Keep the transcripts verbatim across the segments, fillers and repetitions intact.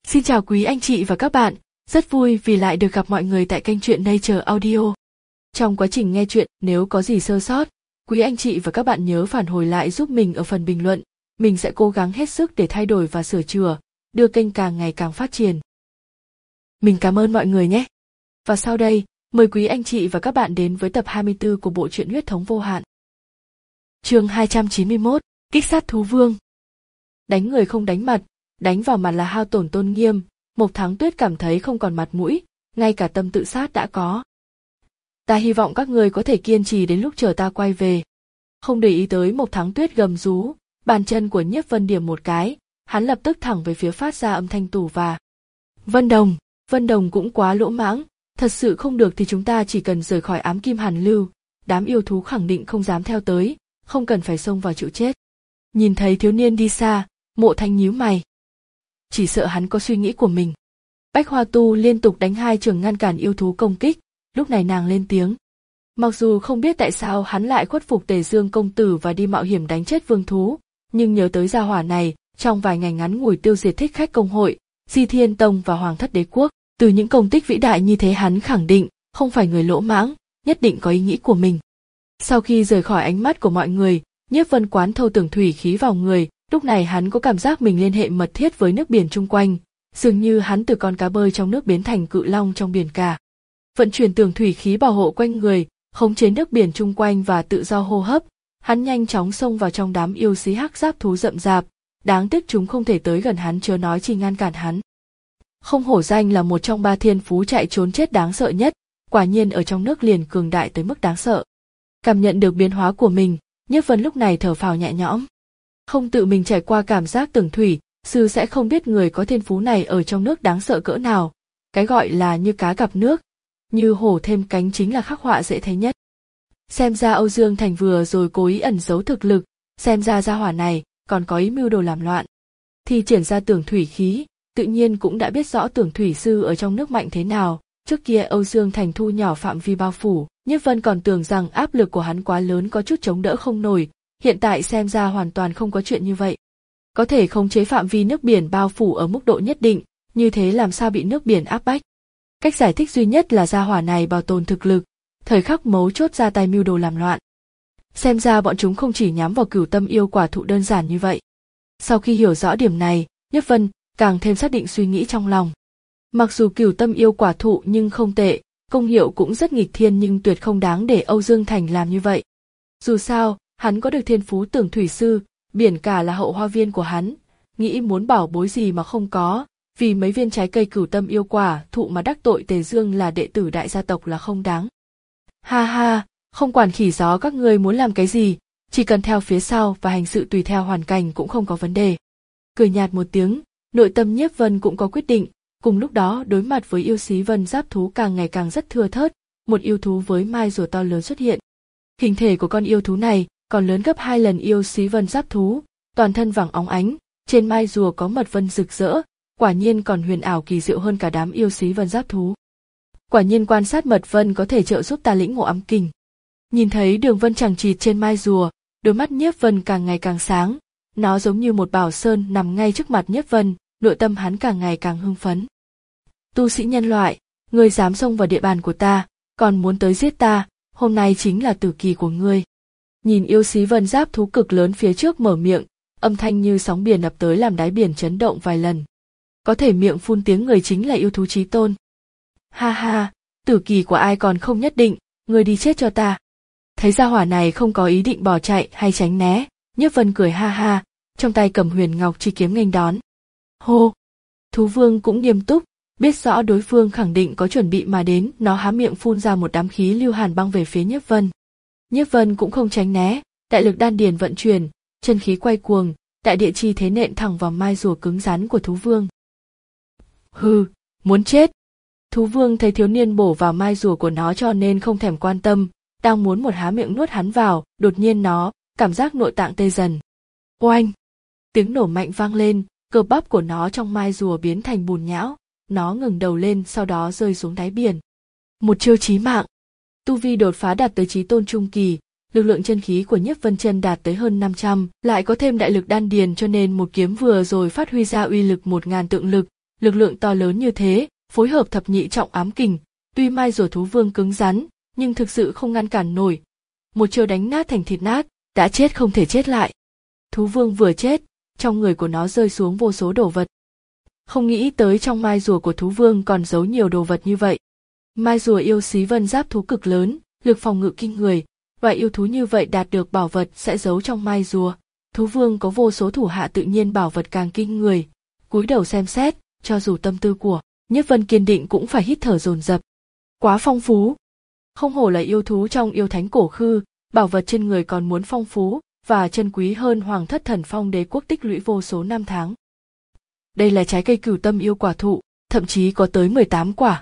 Xin chào quý anh chị và các bạn, rất vui vì lại được gặp mọi người tại kênh truyện Nature Audio. Trong quá trình nghe truyện, nếu có gì sơ sót, quý anh chị và các bạn nhớ phản hồi lại giúp mình ở phần bình luận. Mình sẽ cố gắng hết sức để thay đổi và sửa chữa, đưa kênh càng ngày càng phát triển. Mình cảm ơn mọi người nhé. Và sau đây, mời quý anh chị và các bạn đến với tập hai mươi tư của bộ truyện Huyết thống vô hạn. Chương hai trăm chín mươi mốt, Kích sát thú vương. Đánh người không đánh mặt, đánh vào mặt là hao tổn tôn nghiêm. Mộc Thắng Tuyết cảm thấy không còn mặt mũi, ngay cả tâm tự sát đã có. Ta hy vọng các người có thể kiên trì đến lúc chờ ta quay về. Không để ý tới Mộc Thắng Tuyết gầm rú, bàn chân của Nhiếp Vân điểm một cái, hắn lập tức thẳng về phía phát ra âm thanh tù và. Vân Đồng, Vân Đồng cũng quá lỗ mãng, thật sự không được thì chúng ta chỉ cần rời khỏi ám kim hàn lưu, đám yêu thú khẳng định không dám theo tới, không cần phải xông vào chịu chết. Nhìn thấy thiếu niên đi xa, Mộ Thanh nhíu mày. Chỉ sợ hắn có suy nghĩ của mình. Bách Hoa Tu liên tục đánh hai trường ngăn cản yêu thú công kích, lúc này nàng lên tiếng. Mặc dù không biết tại sao hắn lại khuất phục Tề Dương công tử và đi mạo hiểm đánh chết vương thú, nhưng nhớ tới gia hỏa này, trong vài ngày ngắn ngủi tiêu diệt Thích Khách công hội, Di Thiên Tông và Hoàng thất đế quốc, từ những công tích vĩ đại như thế hắn khẳng định, không phải người lỗ mãng, nhất định có ý nghĩ của mình. Sau khi rời khỏi ánh mắt của mọi người, Nhiếp Vân quán thâu tưởng thủy khí vào người, lúc này hắn có cảm giác mình liên hệ mật thiết với nước biển chung quanh, dường như hắn từ con cá bơi trong nước biến thành cự long trong biển cả. Vận chuyển tưởng thủy khí bảo hộ quanh người, khống chế nước biển chung quanh và tự do hô hấp, hắn nhanh chóng xông vào trong đám yêu xí hắc giáp thú rậm rạp, đáng tiếc chúng không thể tới gần hắn chớ nói chi ngăn cản hắn. Không hổ danh là một trong ba thiên phú chạy trốn chết đáng sợ nhất, quả nhiên ở trong nước liền cường đại tới mức đáng sợ. Cảm nhận được biến hóa của mình, Nhiếp Vân lúc này thở phào nhẹ nhõm. Không tự mình trải qua cảm giác tưởng thủy, sư sẽ không biết người có thiên phú này ở trong nước đáng sợ cỡ nào. Cái gọi là như cá gặp nước, như hổ thêm cánh chính là khắc họa dễ thấy nhất. Xem ra Âu Dương Thành vừa rồi cố ý ẩn giấu thực lực, xem ra gia hỏa này còn có ý mưu đồ làm loạn. Thì triển ra tưởng thủy khí, tự nhiên cũng đã biết rõ tưởng thủy sư ở trong nước mạnh thế nào. Trước kia Âu Dương Thành thu nhỏ phạm vi bao phủ, Nhiếp Vân còn tưởng rằng áp lực của hắn quá lớn có chút chống đỡ không nổi, hiện tại xem ra hoàn toàn không có chuyện như vậy. Có thể khống chế phạm vi nước biển bao phủ ở mức độ nhất định, như thế làm sao bị nước biển áp bách. Cách giải thích duy nhất là gia hỏa này bảo tồn thực lực, thời khắc mấu chốt ra tay mưu đồ làm loạn. Xem ra bọn chúng không chỉ nhắm vào Cửu Tâm yêu quả thụ đơn giản như vậy. Sau khi hiểu rõ điểm này, Nhiếp Vân càng thêm xác định suy nghĩ trong lòng. Mặc dù Cửu Tâm yêu quả thụ nhưng không tệ, công hiệu cũng rất nghịch thiên nhưng tuyệt không đáng để Âu Dương Thành làm như vậy. Dù sao, hắn có được thiên phú tưởng thủy sư, biển cả là hậu hoa viên của hắn, nghĩ muốn bảo bối gì mà không có, vì mấy viên trái cây Cửu Tâm yêu quả thụ mà đắc tội Tề Dương là đệ tử đại gia tộc là không đáng. Ha ha, không quản khỉ gió các ngươi muốn làm cái gì, chỉ cần theo phía sau và hành sự tùy theo hoàn cảnh cũng không có vấn đề. Cười nhạt một tiếng, nội tâm Nhiếp Vân cũng có quyết định. Cùng lúc đó đối mặt với yêu xí vân giáp thú càng ngày càng rất thưa thớt, một yêu thú với mai rùa to lớn xuất hiện. Hình thể của con yêu thú này còn lớn gấp hai lần yêu xí vân giáp thú, toàn thân vàng óng ánh, trên mai rùa có mật vân rực rỡ, quả nhiên còn huyền ảo kỳ diệu hơn cả đám yêu xí vân giáp thú. Quả nhiên quan sát mật vân có thể trợ giúp ta lĩnh ngộ ám kình. Nhìn thấy đường vân chằng chịt trên mai rùa, đôi mắt Nhiếp Vân càng ngày càng sáng, nó giống như một bảo sơn nằm ngay trước mặt Nhiếp Vân, nội tâm hắn càng ngày càng hưng phấn. Tu sĩ nhân loại, ngươi dám xông vào địa bàn của ta, còn muốn tới giết ta, hôm nay chính là tử kỳ của ngươi. Nhìn yêu xí vân giáp thú cực lớn phía trước mở miệng, âm thanh như sóng biển ập tới làm đáy biển chấn động vài lần. Có thể miệng phun tiếng người chính là yêu thú chí tôn. Ha ha, tử kỳ của ai còn không nhất định, ngươi đi chết cho ta. Thấy gia hỏa này không có ý định bỏ chạy hay tránh né, Nhiếp Vân cười ha ha, trong tay cầm huyền ngọc chi kiếm nghênh đón. Hô! Thú vương cũng nghiêm túc, biết rõ đối phương khẳng định có chuẩn bị mà đến, nó há miệng phun ra một đám khí lưu hàn băng về phía Nhiếp Vân. Nhiếp Vân cũng không tránh né, đại lực đan điền vận chuyển, chân khí quay cuồng, đại địa chi thế nện thẳng vào mai rùa cứng rắn của thú vương. Hừ, muốn chết! Thú vương thấy thiếu niên bổ vào mai rùa của nó cho nên không thèm quan tâm, đang muốn một há miệng nuốt hắn vào, đột nhiên nó cảm giác nội tạng tê dần. Oanh! Tiếng nổ mạnh vang lên, cơ bắp của nó trong mai rùa biến thành bùn nhão. Nó ngừng đầu lên sau đó rơi xuống đáy biển. Một chiêu chí mạng. Tu vi đột phá đạt tới chí tôn trung kỳ, lực lượng chân khí của Nhiếp Vân Chân đạt tới hơn năm trăm, lại có thêm đại lực đan điền cho nên một kiếm vừa rồi phát huy ra uy lực một ngàn tượng lực, lực lượng to lớn như thế, phối hợp thập nhị trọng ám kình, tuy mai rùa thú vương cứng rắn, nhưng thực sự không ngăn cản nổi. Một chiêu đánh nát thành thịt nát, đã chết không thể chết lại. Thú vương vừa chết, trong người của nó rơi xuống vô số đồ vật. Không nghĩ tới trong mai rùa của thú vương còn giấu nhiều đồ vật như vậy. Mai rùa yêu xí vân giáp thú cực lớn, lực phòng ngự kinh người, loại yêu thú như vậy đạt được bảo vật sẽ giấu trong mai rùa. Thú vương có vô số thủ hạ tự nhiên bảo vật càng kinh người. Cúi đầu xem xét, cho dù tâm tư của Nhiếp Vân kiên định cũng phải hít thở dồn dập. Quá phong phú. Không hổ là yêu thú trong yêu thánh cổ khư, bảo vật trên người còn muốn phong phú và chân quý hơn Hoàng Thất Thần Phong Đế quốc tích lũy vô số năm tháng. Đây là trái cây cửu tâm yêu quả thụ, thậm chí có tới mười tám quả.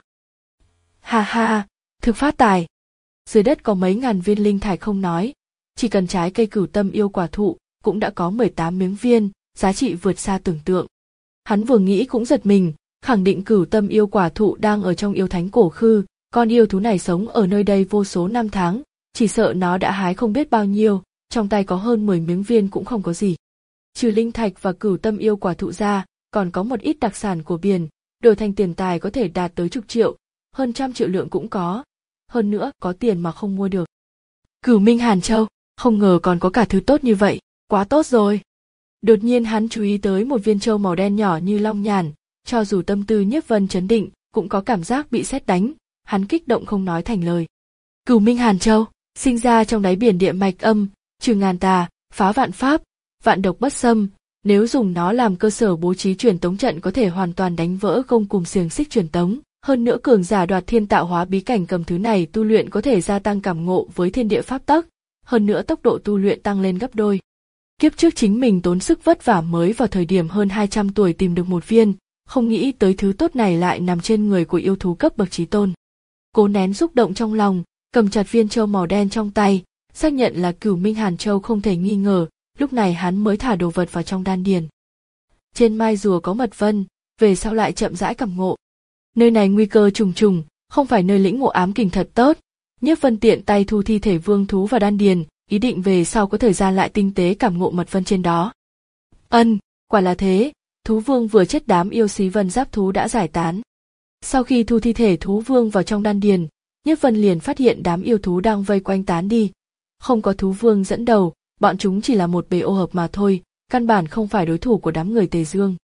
Ha ha, thực phát tài. Dưới đất có mấy ngàn viên linh thạch không nói, chỉ cần trái cây cửu tâm yêu quả thụ cũng đã có mười tám miếng viên, giá trị vượt xa tưởng tượng. Hắn vừa nghĩ cũng giật mình, khẳng định cửu tâm yêu quả thụ đang ở trong yêu thánh cổ khư, con yêu thú này sống ở nơi đây vô số năm tháng, chỉ sợ nó đã hái không biết bao nhiêu, trong tay có hơn mười miếng viên cũng không có gì. Trừ linh thạch và cửu tâm yêu quả thụ ra, còn có một ít đặc sản của biển, đổi thành tiền tài có thể đạt tới chục triệu, hơn trăm triệu lượng cũng có. Hơn nữa, có tiền mà không mua được. Cửu Minh Hàn Châu, không ngờ còn có cả thứ tốt như vậy, quá tốt rồi. Đột nhiên hắn chú ý tới một viên châu màu đen nhỏ như long nhàn, cho dù tâm tư Nhiếp Vân chấn định, cũng có cảm giác bị sét đánh, hắn kích động không nói thành lời. Cửu Minh Hàn Châu, sinh ra trong đáy biển địa mạch âm, trừ ngàn tà, phá vạn pháp, vạn độc bất xâm, nếu dùng nó làm cơ sở bố trí truyền tống trận có thể hoàn toàn đánh vỡ gông cùm xiềng xích truyền tống. Hơn nữa cường giả đoạt thiên tạo hóa bí cảnh cầm thứ này tu luyện có thể gia tăng cảm ngộ với thiên địa pháp tắc, hơn nữa tốc độ tu luyện tăng lên gấp đôi. Kiếp trước chính mình tốn sức vất vả mới vào thời điểm hơn hai trăm tuổi tìm được một viên, không nghĩ tới thứ tốt này lại nằm trên người của yêu thú cấp bậc chí tôn. Cố nén xúc động trong lòng, cầm chặt viên châu màu đen trong tay, xác nhận là Cửu Minh Hàn Châu không thể nghi ngờ, lúc này hắn mới thả đồ vật vào trong đan điền. Trên mai rùa có mật vân, về sau lại chậm rãi cảm ngộ. Nơi này nguy cơ trùng trùng, không phải nơi lĩnh ngộ ám kình thật tốt. Nhiếp Vân tiện tay thu thi thể vương thú vào đan điền, ý định về sau có thời gian lại tinh tế cảm ngộ mật vân trên đó. Ân, quả là thế, thú vương vừa chết đám yêu xí vân giáp thú đã giải tán. Sau khi thu thi thể thú vương vào trong đan điền, Nhiếp Vân liền phát hiện đám yêu thú đang vây quanh tán đi. Không có thú vương dẫn đầu, bọn chúng chỉ là một bầy ô hợp mà thôi, căn bản không phải đối thủ của đám người Tề Dương.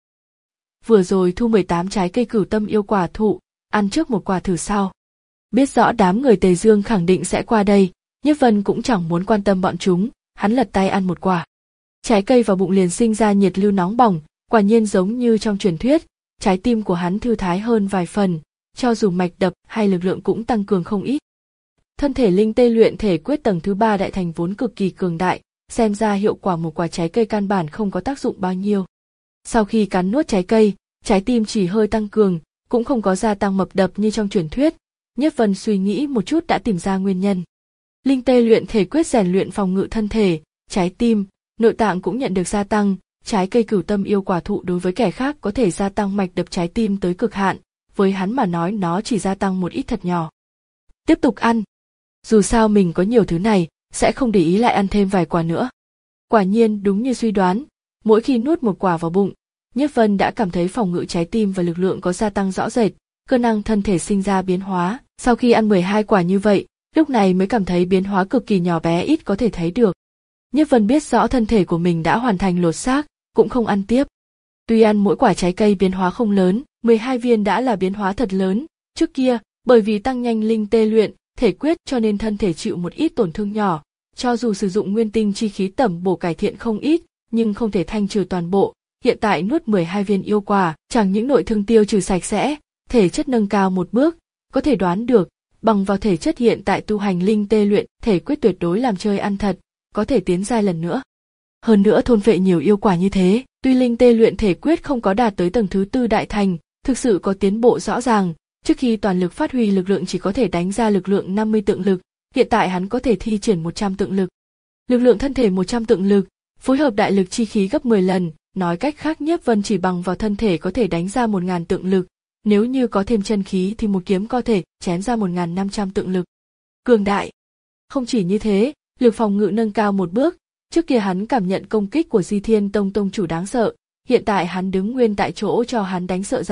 Vừa rồi thu mười tám trái cây cửu tâm yêu quả thụ, ăn trước một quả thử sau. Biết rõ đám người Tề Dương khẳng định sẽ qua đây, Nhiếp Vân cũng chẳng muốn quan tâm bọn chúng, hắn lật tay ăn một quả. Trái cây vào bụng liền sinh ra nhiệt lưu nóng bỏng, quả nhiên giống như trong truyền thuyết, trái tim của hắn thư thái hơn vài phần, cho dù mạch đập hay lực lượng cũng tăng cường không ít. Thân thể linh tê luyện thể quyết tầng thứ ba đại thành vốn cực kỳ cường đại, xem ra hiệu quả một quả trái cây căn bản không có tác dụng bao nhiêu. Sau khi cắn nuốt trái cây, trái tim chỉ hơi tăng cường, cũng không có gia tăng mập đập như trong truyền thuyết. Nhiếp Vân suy nghĩ một chút đã tìm ra nguyên nhân. Linh tê luyện thể quyết rèn luyện phòng ngự thân thể, trái tim, nội tạng cũng nhận được gia tăng. Trái cây cửu tâm yêu quả thụ đối với kẻ khác có thể gia tăng mạch đập trái tim tới cực hạn, với hắn mà nói nó chỉ gia tăng một ít thật nhỏ. Tiếp tục ăn. Dù sao mình có nhiều thứ này, sẽ không để ý lại ăn thêm vài quả nữa. Quả nhiên đúng như suy đoán, mỗi khi nuốt một quả vào bụng, Nhiếp Vân đã cảm thấy phòng ngự trái tim và lực lượng có gia tăng rõ rệt, cơ năng thân thể sinh ra biến hóa. Sau khi ăn mười hai quả như vậy, lúc này mới cảm thấy biến hóa cực kỳ nhỏ bé ít có thể thấy được. Nhiếp Vân biết rõ thân thể của mình đã hoàn thành lột xác, cũng không ăn tiếp. Tuy ăn mỗi quả trái cây biến hóa không lớn, mười hai viên đã là biến hóa thật lớn. Trước kia, bởi vì tăng nhanh linh tê luyện thể quyết cho nên thân thể chịu một ít tổn thương nhỏ, cho dù sử dụng nguyên tinh chi khí tẩm bổ cải thiện không ít, nhưng không thể thanh trừ toàn bộ. Hiện tại nuốt mười hai viên yêu quả, chẳng những nội thương tiêu trừ sạch sẽ, thể chất nâng cao một bước, có thể đoán được, bằng vào thể chất hiện tại tu hành linh tê luyện thể quyết tuyệt đối làm chơi ăn thật, có thể tiến giai lần nữa. Hơn nữa thôn phệ nhiều yêu quả như thế, tuy linh tê luyện thể quyết không có đạt tới tầng thứ tư đại thành, thực sự có tiến bộ rõ ràng, trước khi toàn lực phát huy lực lượng chỉ có thể đánh ra lực lượng năm mươi tượng lực, hiện tại hắn có thể thi triển một trăm tượng lực. Lực lượng thân thể một trăm tượng lực, phối hợp đại lực chi khí gấp mười lần, nói cách khác Nhiếp Vân chỉ bằng vào thân thể có thể đánh ra một nghìn tượng lực, nếu như có thêm chân khí thì một kiếm có thể chém ra một nghìn năm trăm tượng lực. Cường đại. Không chỉ như thế, lực phòng ngự nâng cao một bước, trước kia hắn cảm nhận công kích của Di Thiên Tông tông chủ đáng sợ, hiện tại hắn đứng nguyên tại chỗ cho hắn đánh sợ rằng,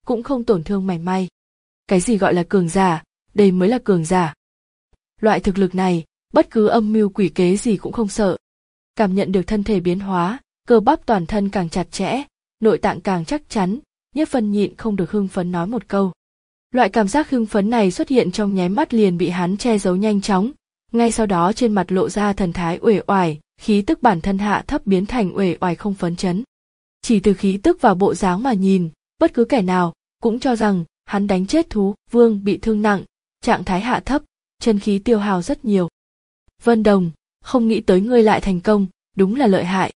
cũng không tổn thương mảy may. Cái gì gọi là cường giả, đây mới là cường giả. Loại thực lực này, bất cứ âm mưu quỷ kế gì cũng không sợ. Cảm nhận được thân thể biến hóa, cơ bắp toàn thân càng chặt chẽ, nội tạng càng chắc chắn, Nhiếp Vân nhịn không được hưng phấn nói một câu. Loại cảm giác hưng phấn này xuất hiện trong nháy mắt liền bị hắn che giấu nhanh chóng, ngay sau đó trên mặt lộ ra thần thái uể oải, khí tức bản thân hạ thấp biến thành uể oải không phấn chấn. Chỉ từ khí tức và bộ dáng mà nhìn, bất cứ kẻ nào cũng cho rằng hắn đánh chết thú vương bị thương nặng, trạng thái hạ thấp, chân khí tiêu hao rất nhiều. Vân Đồng, không nghĩ tới ngươi lại thành công, đúng là lợi hại.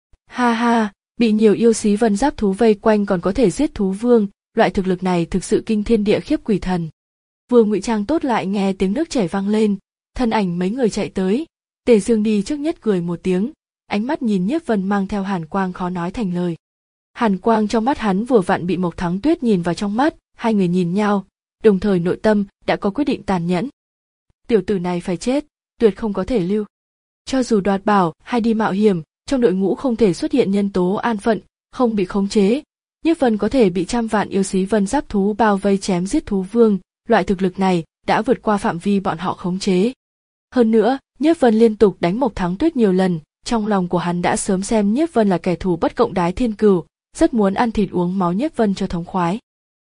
Ha ha, bị nhiều yêu xí vân giáp thú vây quanh còn có thể giết thú vương, loại thực lực này thực sự kinh thiên địa khiếp quỷ thần. Vừa ngụy trang tốt lại nghe tiếng nước chảy vang lên, thân ảnh mấy người chạy tới, Tề Dương đi trước nhất cười một tiếng, ánh mắt nhìn Nhiếp Vân mang theo hàn quang khó nói thành lời. Hàn quang trong mắt hắn vừa vặn bị Mộc Thắng Tuyết nhìn vào trong mắt, hai người nhìn nhau, đồng thời nội tâm đã có quyết định tàn nhẫn. Tiểu tử này phải chết, tuyệt không có thể lưu. Cho dù đoạt bảo hay đi mạo hiểm, trong đội ngũ không thể xuất hiện nhân tố an phận, không bị khống chế. Nhiếp Vân có thể bị trăm vạn yêu xí vân giáp thú bao vây chém giết thú vương, loại thực lực này đã vượt qua phạm vi bọn họ khống chế. Hơn nữa, Nhiếp Vân liên tục đánh Mộc Thắng Tuyết nhiều lần, trong lòng của hắn đã sớm xem Nhiếp Vân là kẻ thù bất cộng đái thiên cửu, rất muốn ăn thịt uống máu Nhiếp Vân cho thống khoái.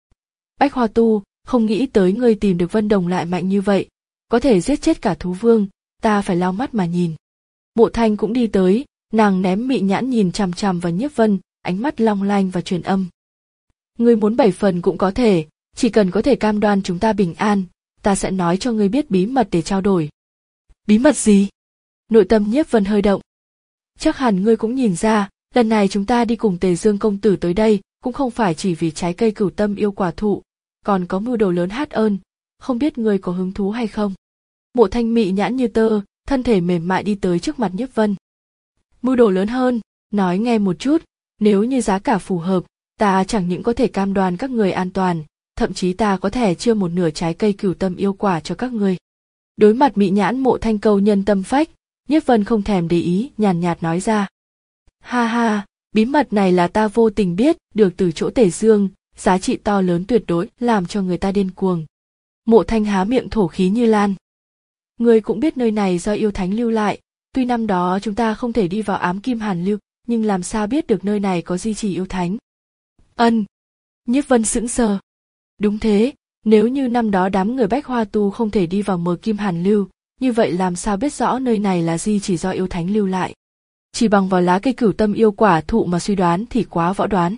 Bách Hoa Tu, không nghĩ tới ngươi tìm được Vân Đồng lại mạnh như vậy, có thể giết chết cả thú vương, ta phải lau mắt mà nhìn. Mộ Thanh cũng đi tới, nàng ném mị nhãn nhìn chằm chằm vào Nhiếp Vân, ánh mắt long lanh và truyền âm. Ngươi muốn bảy phần cũng có thể, chỉ cần có thể cam đoan chúng ta bình an, ta sẽ nói cho ngươi biết bí mật để trao đổi. Bí mật gì? Nội tâm Nhiếp Vân hơi động. Chắc hẳn ngươi cũng nhìn ra, lần này chúng ta đi cùng Tề Dương công tử tới đây, cũng không phải chỉ vì trái cây cửu tâm yêu quả thụ, còn có mưu đồ lớn hát ơn, không biết ngươi có hứng thú hay không? Mộ Thanh mị nhãn như tơ, thân thể mềm mại đi tới trước mặt Nhiếp Vân. Mưu đồ lớn hơn, nói nghe một chút, nếu như giá cả phù hợp, ta chẳng những có thể cam đoan các người an toàn, thậm chí ta có thể chia một nửa trái cây cửu tâm yêu quả cho các ngươi. Đối mặt mị nhãn Mộ Thanh câu nhân tâm phách, Nhiếp Vân không thèm để ý, nhàn nhạt nói ra. Ha ha, bí mật này là ta vô tình biết được từ chỗ Tề Dương, giá trị to lớn tuyệt đối làm cho người ta điên cuồng. Mộ Thanh há miệng thổ khí như lan. Ngươi cũng biết nơi này do yêu thánh lưu lại, tuy năm đó chúng ta không thể đi vào ám kim hàn lưu, nhưng làm sao biết được nơi này có di trì yêu thánh? Ân. Nhiếp Vân sững sờ. Đúng thế, nếu như năm đó đám người Bách Hoa Tu không thể đi vào mờ kim hàn lưu, như vậy làm sao biết rõ nơi này là di chỉ do yêu thánh lưu lại? Chỉ bằng vào lá cây cửu tâm yêu quả thụ mà suy đoán thì quá võ đoán.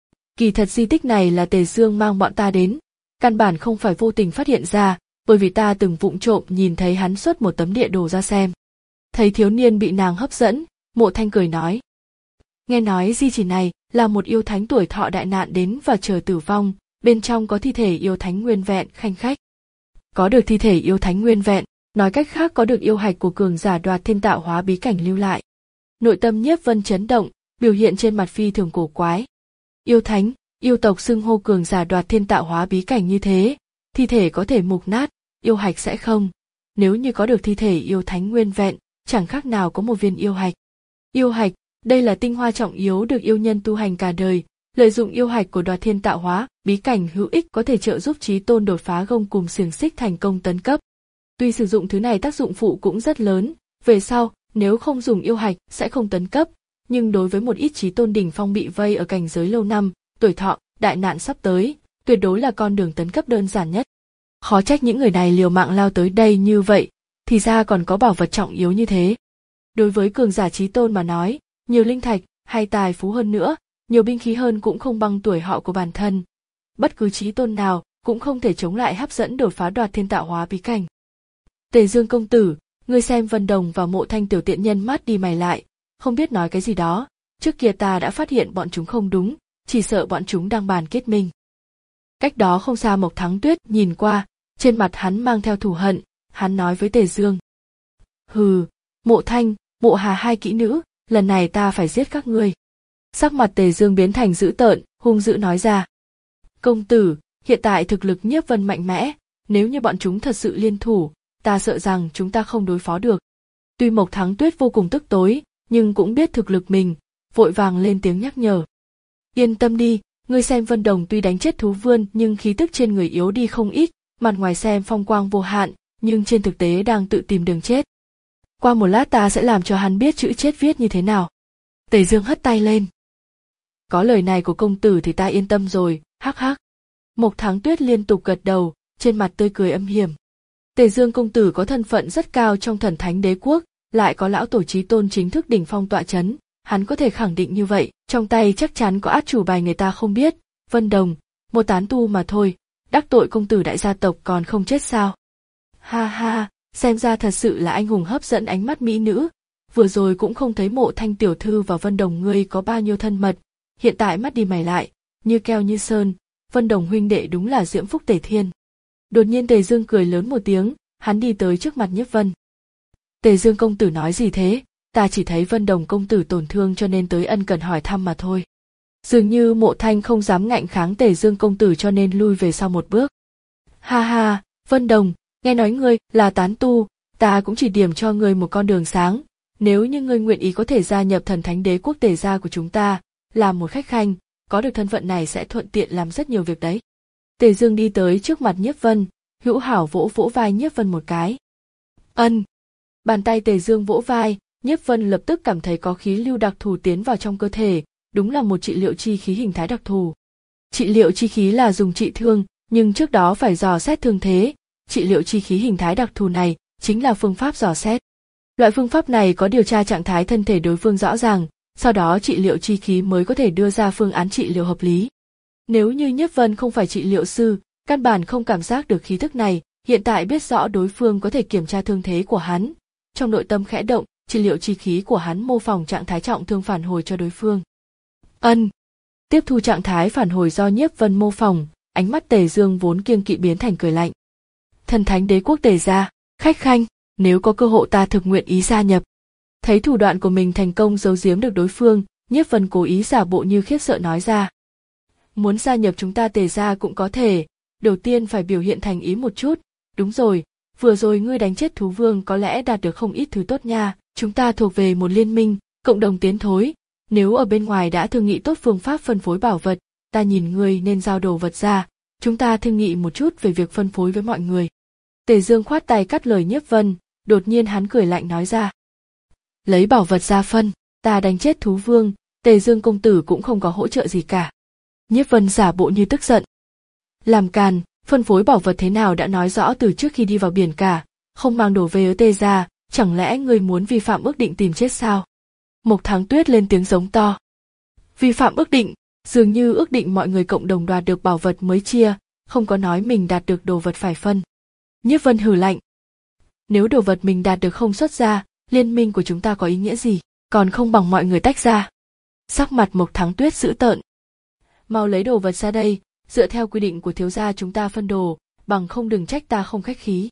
Kỳ thật di tích này là Tề Dương mang bọn ta đến, căn bản không phải vô tình phát hiện ra, bởi vì ta từng vụng trộm nhìn thấy hắn xuất một tấm địa đồ ra xem. Thấy thiếu niên bị nàng hấp dẫn, Mộ Thanh cười nói. Nghe nói di chỉ này là một yêu thánh tuổi thọ đại nạn đến và chờ tử vong, bên trong có thi thể yêu thánh nguyên vẹn khanh khách. Có được thi thể yêu thánh nguyên vẹn, nói cách khác có được yêu hạch của cường giả đoạt thiên tạo hóa bí cảnh lưu lại. Nội tâm Nhiếp Vân chấn động, biểu hiện trên mặt phi thường cổ quái. Yêu thánh, yêu tộc xưng hô cường giả đoạt thiên tạo hóa bí cảnh như thế, thi thể có thể mục nát, yêu hạch sẽ không. Nếu như có được thi thể yêu thánh nguyên vẹn, chẳng khác nào có một viên yêu hạch. Yêu hạch, đây là tinh hoa trọng yếu được yêu nhân tu hành cả đời, lợi dụng yêu hạch của đoạt thiên tạo hóa, bí cảnh hữu ích có thể trợ giúp chí tôn đột phá gông cùm xiềng xích thành công tấn cấp. Tuy sử dụng thứ này tác dụng phụ cũng rất lớn, về sau, nếu không dùng yêu hạch sẽ không tấn cấp, nhưng đối với một ít chí tôn đỉnh phong bị vây ở cảnh giới lâu năm, tuổi thọ, đại nạn sắp tới, tuyệt đối là con đường tấn cấp đơn giản nhất. Khó trách những người này liều mạng lao tới đây như vậy, thì ra còn có bảo vật trọng yếu như thế. Đối với cường giả chí tôn mà nói, nhiều linh thạch hay tài phú hơn nữa, nhiều binh khí hơn cũng không bằng tuổi họ của bản thân. Bất cứ chí tôn nào cũng không thể chống lại hấp dẫn đột phá đoạt thiên tạo hóa bí cảnh. Tề Dương công tử, ngươi xem Vân Đồng và Mộ Thanh tiểu tiện nhân mắt đi mày lại, không biết nói cái gì đó, trước kia ta đã phát hiện bọn chúng không đúng, chỉ sợ bọn chúng đang bàn kết minh. Cách đó không xa Mộc Thắng Tuyết nhìn qua, trên mặt hắn mang theo thù hận, hắn nói với Tề Dương. Hừ, Mộ Thanh, Mộ Hà hai kỹ nữ, lần này ta phải giết các ngươi. Sắc mặt Tề Dương biến thành dữ tợn, hung dữ nói ra. Công tử, hiện tại thực lực Nhiếp Vân mạnh mẽ, nếu như bọn chúng thật sự liên thủ, ta sợ rằng chúng ta không đối phó được. Tuy Mộc Thắng Tuyết vô cùng tức tối, nhưng cũng biết thực lực mình, vội vàng lên tiếng nhắc nhở. Yên tâm đi, Ngươi xem Vân Đồng tuy đánh chết thú vương nhưng khí tức trên người yếu đi không ít, mặt ngoài xem phong quang vô hạn, nhưng trên thực tế đang tự tìm đường chết. Qua một lát ta sẽ làm cho hắn biết chữ chết viết như thế nào. Tề Dương hất tay lên. Có lời này của công tử thì ta yên tâm rồi, hắc hắc. Mộc Thắng Tuyết liên tục gật đầu, trên mặt tươi cười âm hiểm. Tề Dương công tử có thân phận rất cao trong Thần Thánh Đế quốc, lại có lão tổ chí tôn chính thức đỉnh phong tọa chấn, hắn có thể khẳng định như vậy, trong tay chắc chắn có át chủ bài người ta không biết. Vân Đồng, một tán tu mà thôi, đắc tội công tử đại gia tộc còn không chết sao? Ha ha, xem ra thật sự là anh hùng hấp dẫn ánh mắt mỹ nữ. Vừa rồi cũng không thấy Mộ Thanh tiểu thư và Vân Đồng ngươi có bao nhiêu thân mật, hiện tại mắt đi mày lại, như keo như sơn. Vân Đồng huynh đệ đúng là diễm phúc tề thiên. Đột nhiên Tề Dương cười lớn một tiếng, hắn đi tới trước mặt Nhiếp Vân. Tề Dương công tử nói gì thế? Ta chỉ thấy Vân Đồng công tử tổn thương cho nên tới ân cần hỏi thăm mà thôi. Dường như Mộ Thanh không dám ngạnh kháng Tề Dương công tử cho nên lui về sau một bước. Ha ha, Vân Đồng, nghe nói ngươi là tán tu, ta cũng chỉ điểm cho ngươi một con đường sáng. Nếu như ngươi nguyện ý có thể gia nhập Thần Thánh Đế quốc Tề gia của chúng ta, làm một khách khanh, có được thân phận này sẽ thuận tiện làm rất nhiều việc đấy. Tề Dương đi tới trước mặt Nhiếp Vân, hữu hảo vỗ vỗ vai Nhiếp Vân một cái. Ân. Bàn tay Tề Dương vỗ vai, Nhiếp Vân lập tức cảm thấy có khí lưu đặc thù tiến vào trong cơ thể, đúng là một trị liệu chi khí hình thái đặc thù. Trị liệu chi khí là dùng trị thương, nhưng trước đó phải dò xét thương thế, trị liệu chi khí hình thái đặc thù này chính là phương pháp dò xét. Loại phương pháp này có điều tra trạng thái thân thể đối phương rõ ràng, sau đó trị liệu chi khí mới có thể đưa ra phương án trị liệu hợp lý. Nếu như Nhiếp Vân không phải trị liệu sư, căn bản không cảm giác được khí thức này, hiện tại biết rõ đối phương có thể kiểm tra thương thế của hắn. Trong nội tâm khẽ động, trị liệu chi khí của hắn mô phỏng trạng thái trọng thương phản hồi cho đối phương. Ân. Tiếp thu trạng thái phản hồi do Nhiếp Vân mô phỏng, ánh mắt Tề Dương vốn kiêng kỵ biến thành cười lạnh. Thần Thánh Đế quốc Tề gia, khách khanh, nếu có cơ hội ta thực nguyện ý gia nhập. Thấy thủ đoạn của mình thành công giấu giếm được đối phương, Nhiếp Vân cố ý giả bộ như khiếp sợ nói ra. Muốn gia nhập chúng ta Tề gia cũng có thể, đầu tiên phải biểu hiện thành ý một chút. Đúng rồi, vừa rồi ngươi đánh chết thú vương có lẽ đạt được không ít thứ tốt nha. Chúng ta thuộc về một liên minh, cộng đồng tiến thối. Nếu ở bên ngoài đã thương nghị tốt phương pháp phân phối bảo vật, ta nhìn ngươi nên giao đồ vật ra. Chúng ta thương nghị một chút về việc phân phối với mọi người. Tề Dương khoát tay cắt lời Nhiếp Vân, đột nhiên hắn cười lạnh nói ra. Lấy bảo vật ra phân, ta đánh chết thú vương, Tề Dương công tử cũng không có hỗ trợ gì cả. Nhiếp Vân giả bộ như tức giận. Làm càn, phân phối bảo vật thế nào đã nói rõ từ trước khi đi vào biển cả, không mang đồ về ở Tề gia, chẳng lẽ ngươi muốn vi phạm ước định tìm chết sao? Mộc Thắng Tuyết lên tiếng giống to. Vi phạm ước định, dường như ước định mọi người cộng đồng đoạt được bảo vật mới chia, không có nói mình đạt được đồ vật phải phân. Nhiếp Vân hừ lạnh. Nếu đồ vật mình đạt được không xuất ra, liên minh của chúng ta có ý nghĩa gì, còn không bằng mọi người tách ra. Sắc mặt Mộc Thắng Tuyết dữ tợn. Mau lấy đồ vật ra đây, dựa theo quy định của thiếu gia chúng ta phân đồ, bằng không đừng trách ta không khách khí.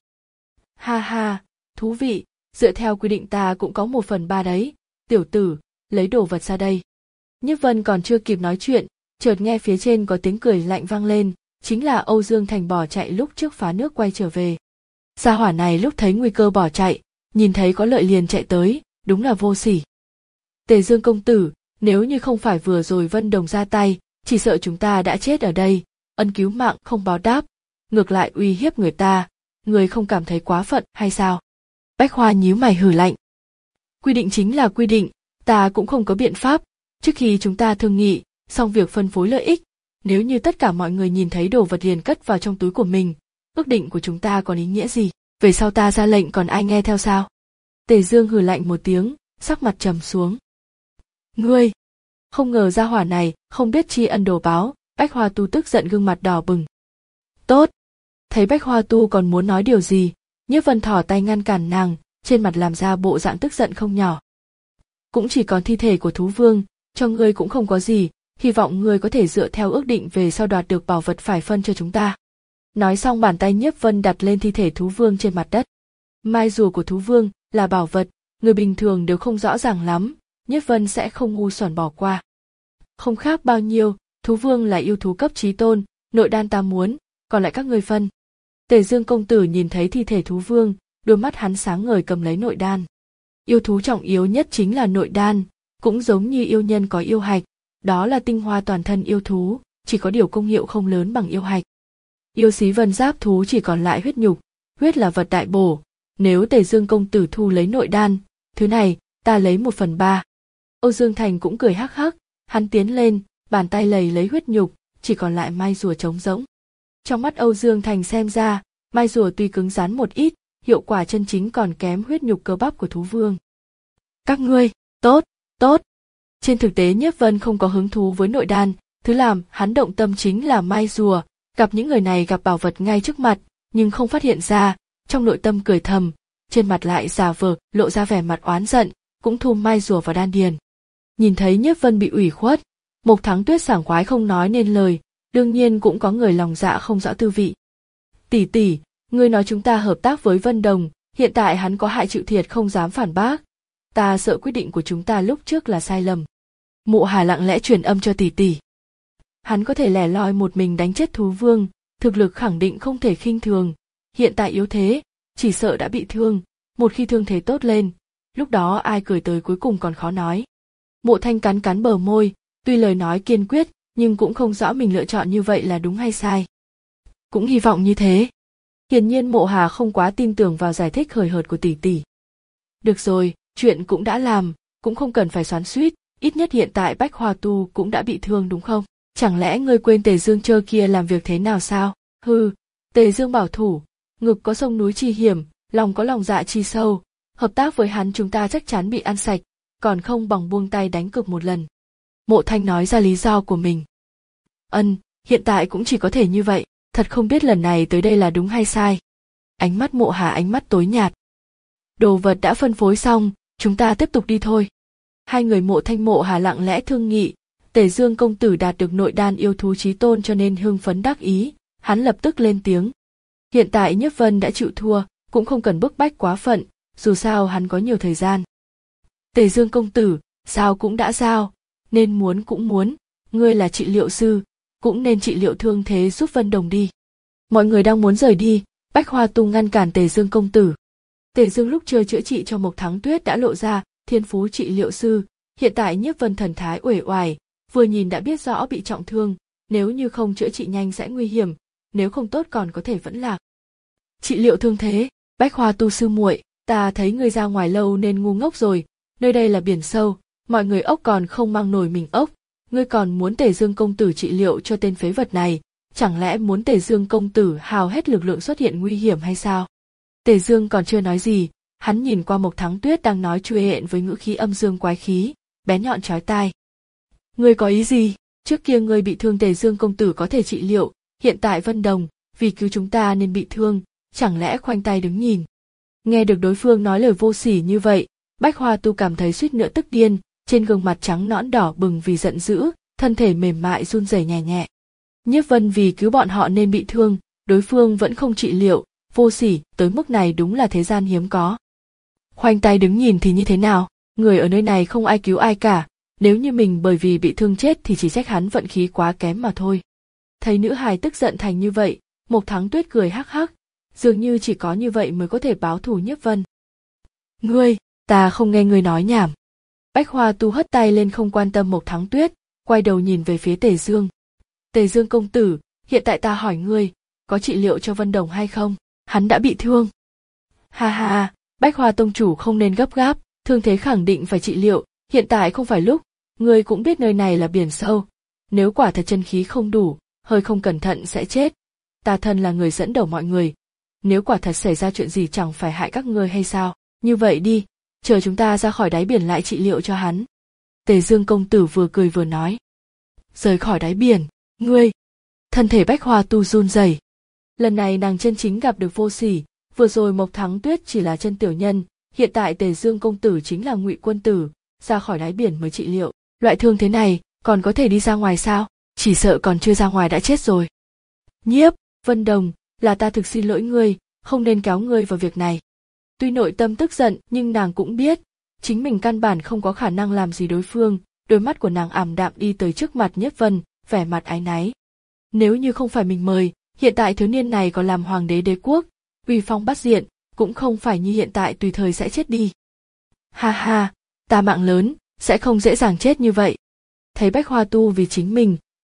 Ha ha, thú vị, dựa theo quy định ta cũng có một phần ba đấy, tiểu tử, lấy đồ vật ra đây. Nhiếp Vân còn chưa kịp nói chuyện, chợt nghe phía trên có tiếng cười lạnh vang lên, chính là Âu Dương Thành bỏ chạy lúc trước phá nước quay trở về. Gia hỏa này lúc thấy nguy cơ bỏ chạy, nhìn thấy có lợi liền chạy tới, đúng là vô sỉ. Tề Dương công tử, nếu như không phải vừa rồi Vân Đồng ra tay, chỉ sợ chúng ta đã chết ở đây, ân cứu mạng không báo đáp, ngược lại uy hiếp người ta, người không cảm thấy quá phận hay sao? Bách Hoa nhíu mày hừ lạnh. Quy định chính là quy định, ta cũng không có biện pháp, trước khi chúng ta thương nghị, xong việc phân phối lợi ích, nếu như tất cả mọi người nhìn thấy đồ vật liền cất vào trong túi của mình, ước định của chúng ta còn ý nghĩa gì, về sau ta ra lệnh còn ai nghe theo sao? Tề Dương hừ lạnh một tiếng, sắc mặt trầm xuống. Ngươi! Không ngờ gia hỏa này không biết tri ân đồ báo, Bách Hoa Tu tức giận gương mặt đỏ bừng. Tốt! Thấy Bách Hoa Tu còn muốn nói điều gì, Nhiếp Vân thỏ tay ngăn cản nàng, trên mặt làm ra bộ dạng tức giận không nhỏ. Cũng chỉ còn thi thể của thú vương, cho ngươi cũng không có gì, hy vọng ngươi có thể dựa theo ước định về sau đoạt được bảo vật phải phân cho chúng ta. Nói xong bàn tay Nhiếp Vân đặt lên thi thể thú vương trên mặt đất. Mai rùa của thú vương là bảo vật, người bình thường đều không rõ ràng lắm, Nhiếp Vân sẽ không ngu xuẩn bỏ qua. Không khác bao nhiêu, thú vương là yêu thú cấp chí tôn, nội đan ta muốn, còn lại các ngươi phân. Tề Dương công tử nhìn thấy thi thể thú vương, đôi mắt hắn sáng ngời cầm lấy nội đan. Yêu thú trọng yếu nhất chính là nội đan, cũng giống như yêu nhân có yêu hạch, đó là tinh hoa toàn thân yêu thú, chỉ có điều công hiệu không lớn bằng yêu hạch. Yêu xí vân giáp thú chỉ còn lại huyết nhục, huyết là vật đại bổ, nếu Tề Dương công tử thu lấy nội đan, thứ này ta lấy một phần ba. Âu Dương Thành cũng cười hắc hắc, hắn tiến lên, bàn tay lầy lấy huyết nhục, chỉ còn lại mai rùa trống rỗng. Trong mắt Âu Dương Thành xem ra, mai rùa tuy cứng rắn một ít, hiệu quả chân chính còn kém huyết nhục cơ bắp của thú vương. Các ngươi, tốt, tốt. Trên thực tế Nhiếp Vân không có hứng thú với nội đan, thứ làm hắn động tâm chính là mai rùa, gặp những người này gặp bảo vật ngay trước mặt, nhưng không phát hiện ra, trong nội tâm cười thầm, trên mặt lại giả vờ lộ ra vẻ mặt oán giận, cũng thu mai rùa vào đan điền. Nhìn thấy Nhiếp Vân bị ủy khuất, Mộc Thắng Tuyết sảng khoái không nói nên lời, đương nhiên cũng có người lòng dạ không rõ tư vị. Tỷ tỷ, ngươi nói chúng ta hợp tác với Vân Đồng, hiện tại hắn có hại chịu thiệt không dám phản bác. Ta sợ quyết định của chúng ta lúc trước là sai lầm. Mộ Hà lặng lẽ truyền âm cho tỷ tỷ. Hắn có thể lẻ loi một mình đánh chết thú vương, thực lực khẳng định không thể khinh thường. Hiện tại yếu thế, chỉ sợ đã bị thương, một khi thương thế tốt lên, lúc đó ai cười tới cuối cùng còn khó nói. Mộ Thanh cắn cắn bờ môi, tuy lời nói kiên quyết, nhưng cũng không rõ mình lựa chọn như vậy là đúng hay sai. Cũng hy vọng như thế. Hiển nhiên Mộ Hà không quá tin tưởng vào giải thích hời hợt của tỷ tỷ. Được rồi, chuyện cũng đã làm, cũng không cần phải xoắn xuýt, ít nhất hiện tại Bách Hoa Tu cũng đã bị thương đúng không? Chẳng lẽ ngươi quên Tề Dương Trơ kia làm việc thế nào sao? Hừ, Tề Dương bảo thủ, ngực có sông núi chi hiểm, lòng có lòng dạ chi sâu, hợp tác với hắn chúng ta chắc chắn bị ăn sạch, còn không bằng buông tay đánh cược một lần. Mộ Thanh nói ra lý do của mình. Ân, hiện tại cũng chỉ có thể như vậy, thật không biết lần này tới đây là đúng hay sai. Ánh mắt Mộ Hà ánh mắt tối nhạt. Đồ vật đã phân phối xong, chúng ta tiếp tục đi thôi. Hai người Mộ Thanh Mộ Hà lặng lẽ thương nghị, Tề Dương công tử đạt được nội đan yêu thú chí tôn cho nên hưng phấn đắc ý, hắn lập tức lên tiếng. Hiện tại Nhiếp Vân đã chịu thua, cũng không cần bức bách quá phận, dù sao hắn có nhiều thời gian. Tề Dương công tử, sao cũng đã sao, nên muốn cũng muốn, ngươi là trị liệu sư, cũng nên trị liệu thương thế giúp Vân Đồng đi. Mọi người đang muốn rời đi, Bách Hoa Tu ngăn cản Tề Dương công tử. Tề Dương lúc chơi chữa trị cho Mộc Thắng Tuyết đã lộ ra thiên phú trị liệu sư, hiện tại Nhiếp Vân thần thái uể oải, vừa nhìn đã biết rõ bị trọng thương, nếu như không chữa trị nhanh sẽ nguy hiểm, nếu không tốt còn có thể vẫn lạc. Trị liệu thương thế, Bách Hoa Tu sư muội, ta thấy ngươi ra ngoài lâu nên ngu ngốc rồi, nơi đây là biển sâu, mọi người ốc còn không mang nổi mình ốc, ngươi còn muốn Tề Dương công tử trị liệu cho tên phế vật này, chẳng lẽ muốn Tề Dương công tử hao hết lực lượng xuất hiện nguy hiểm hay sao? Tề Dương còn chưa nói gì, hắn nhìn qua Mộc Thắng Tuyết đang nói chuê hẹn với ngữ khí âm dương quái khí, bén nhọn chói tai. Ngươi có ý gì? Trước kia ngươi bị thương Tề Dương công tử có thể trị liệu, hiện tại Vân Đồng vì cứu chúng ta nên bị thương, chẳng lẽ khoanh tay đứng nhìn? Nghe được đối phương nói lời vô sỉ như vậy, Bách Hoa Tu cảm thấy suýt nữa tức điên, trên gương mặt trắng nõn đỏ bừng vì giận dữ, thân thể mềm mại run rẩy nhẹ nhẹ. Nhiếp Vân vì cứu bọn họ nên bị thương, đối phương vẫn không trị liệu, vô sỉ tới mức này đúng là thế gian hiếm có. Khoanh tay đứng nhìn thì như thế nào? Người ở nơi này không ai cứu ai cả, nếu như mình bởi vì bị thương chết thì chỉ trách hắn vận khí quá kém mà thôi. Thấy nữ hài tức giận thành như vậy, Mộc Thắng Tuyết cười hắc hắc, dường như chỉ có như vậy mới có thể báo thù Nhiếp Vân. Ngươi, ta không nghe ngươi nói nhảm. Bách Hoa Tu hất tay lên không quan tâm Mộc Thắng Tuyết, quay đầu nhìn về phía Tề Dương. Tề Dương công tử, hiện tại ta hỏi ngươi, có trị liệu cho Vân Đồng hay không? Hắn đã bị thương. Ha ha ha, Bách Hoa tông chủ không nên gấp gáp, thương thế khẳng định phải trị liệu, hiện tại không phải lúc, ngươi cũng biết nơi này là biển sâu, nếu quả thật chân khí không đủ, hơi không cẩn thận sẽ chết. Ta thân là người dẫn đầu mọi người, nếu quả thật xảy ra chuyện gì chẳng phải hại các ngươi hay sao? Như vậy đi, chờ chúng ta ra khỏi đáy biển lại trị liệu cho hắn. Tề Dương công tử vừa cười vừa nói. Rời khỏi đáy biển, ngươi. Thân thể Bách Hoa Tu run rẩy. Lần này nàng chân chính gặp được vô sỉ, vừa rồi Mộc Thắng Tuyết chỉ là chân tiểu nhân, hiện tại Tề Dương công tử chính là Ngụy quân tử, ra khỏi đáy biển mới trị liệu. Loại thương thế này còn có thể đi ra ngoài sao? Chỉ sợ còn chưa ra ngoài đã chết rồi. Nhiếp, Vân Đồng, là ta thực xin lỗi ngươi, không nên kéo ngươi vào việc này. Tuy nội tâm tức giận nhưng nàng cũng biết, chính mình căn bản không có khả năng làm gì đối phương, đôi mắt của nàng ảm đạm đi tới trước mặt Nhiếp Vân, vẻ mặt áy náy. Nếu như không phải mình mời, hiện tại thiếu niên này còn làm hoàng đế đế quốc, uy phong bát diện, cũng không phải như hiện tại tùy thời sẽ chết đi. Ha ha, ta mạng lớn, sẽ không dễ dàng chết như vậy. Thấy Bách Hoa Tu vì chính mình,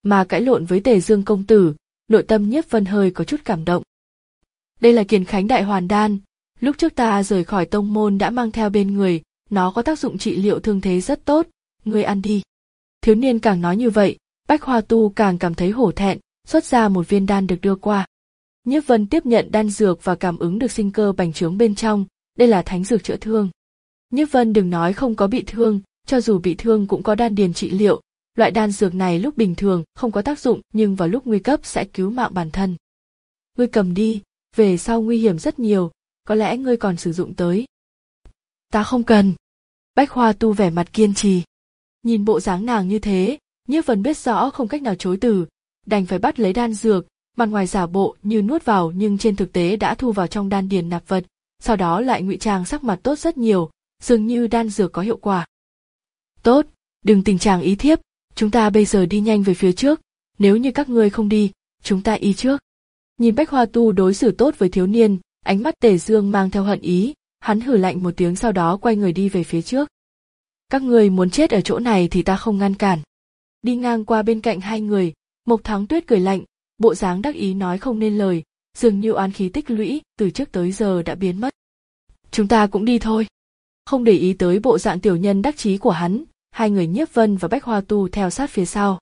mà cãi lộn với Tề Dương công tử, nội tâm Nhiếp Vân hơi có chút cảm động. Đây là Kiền Khánh Đại Hoàn Đan, lúc trước ta rời khỏi tông môn đã mang theo bên người, nó có tác dụng trị liệu thương thế rất tốt, ngươi ăn đi. Thiếu niên càng nói như vậy, Bách Hoa Tu càng cảm thấy hổ thẹn, xuất ra một viên đan được đưa qua. Nhiếp Vân tiếp nhận đan dược và cảm ứng được sinh cơ bành trướng bên trong, đây là thánh dược chữa thương. Nhiếp Vân đừng nói không có bị thương, cho dù bị thương cũng có đan điền trị liệu, loại đan dược này lúc bình thường không có tác dụng nhưng vào lúc nguy cấp sẽ cứu mạng bản thân. Ngươi cầm đi, về sau nguy hiểm rất nhiều, có lẽ ngươi còn sử dụng tới. Ta không cần. Bách Hoa Tu vẻ mặt kiên trì. Nhìn bộ dáng nàng như thế, Nhiếp Vân biết rõ không cách nào chối từ, đành phải bắt lấy đan dược, mặt ngoài giả bộ như nuốt vào nhưng trên thực tế đã thu vào trong đan điền nạp vật, sau đó lại ngụy trang sắc mặt tốt rất nhiều, dường như đan dược có hiệu quả. Tốt, đừng tình trạng ý thiếp, chúng ta bây giờ đi nhanh về phía trước, nếu như các ngươi không đi, chúng ta y trước. Nhìn Bách Hoa Tu đối xử tốt với thiếu niên, ánh mắt Tề Dương mang theo hận ý, hắn hừ lạnh một tiếng sau đó quay người đi về phía trước. Các ngươi muốn chết ở chỗ này thì ta không ngăn cản. Đi ngang qua bên cạnh hai người, Mộc Thắng Tuyết cười lạnh, bộ dáng đắc ý nói không nên lời, dường như oán khí tích lũy từ trước tới giờ đã biến mất. Chúng ta cũng đi thôi. Không để ý tới bộ dạng tiểu nhân đắc chí của hắn, hai người Nhiếp Vân và Bách Hoa Tu theo sát phía sau.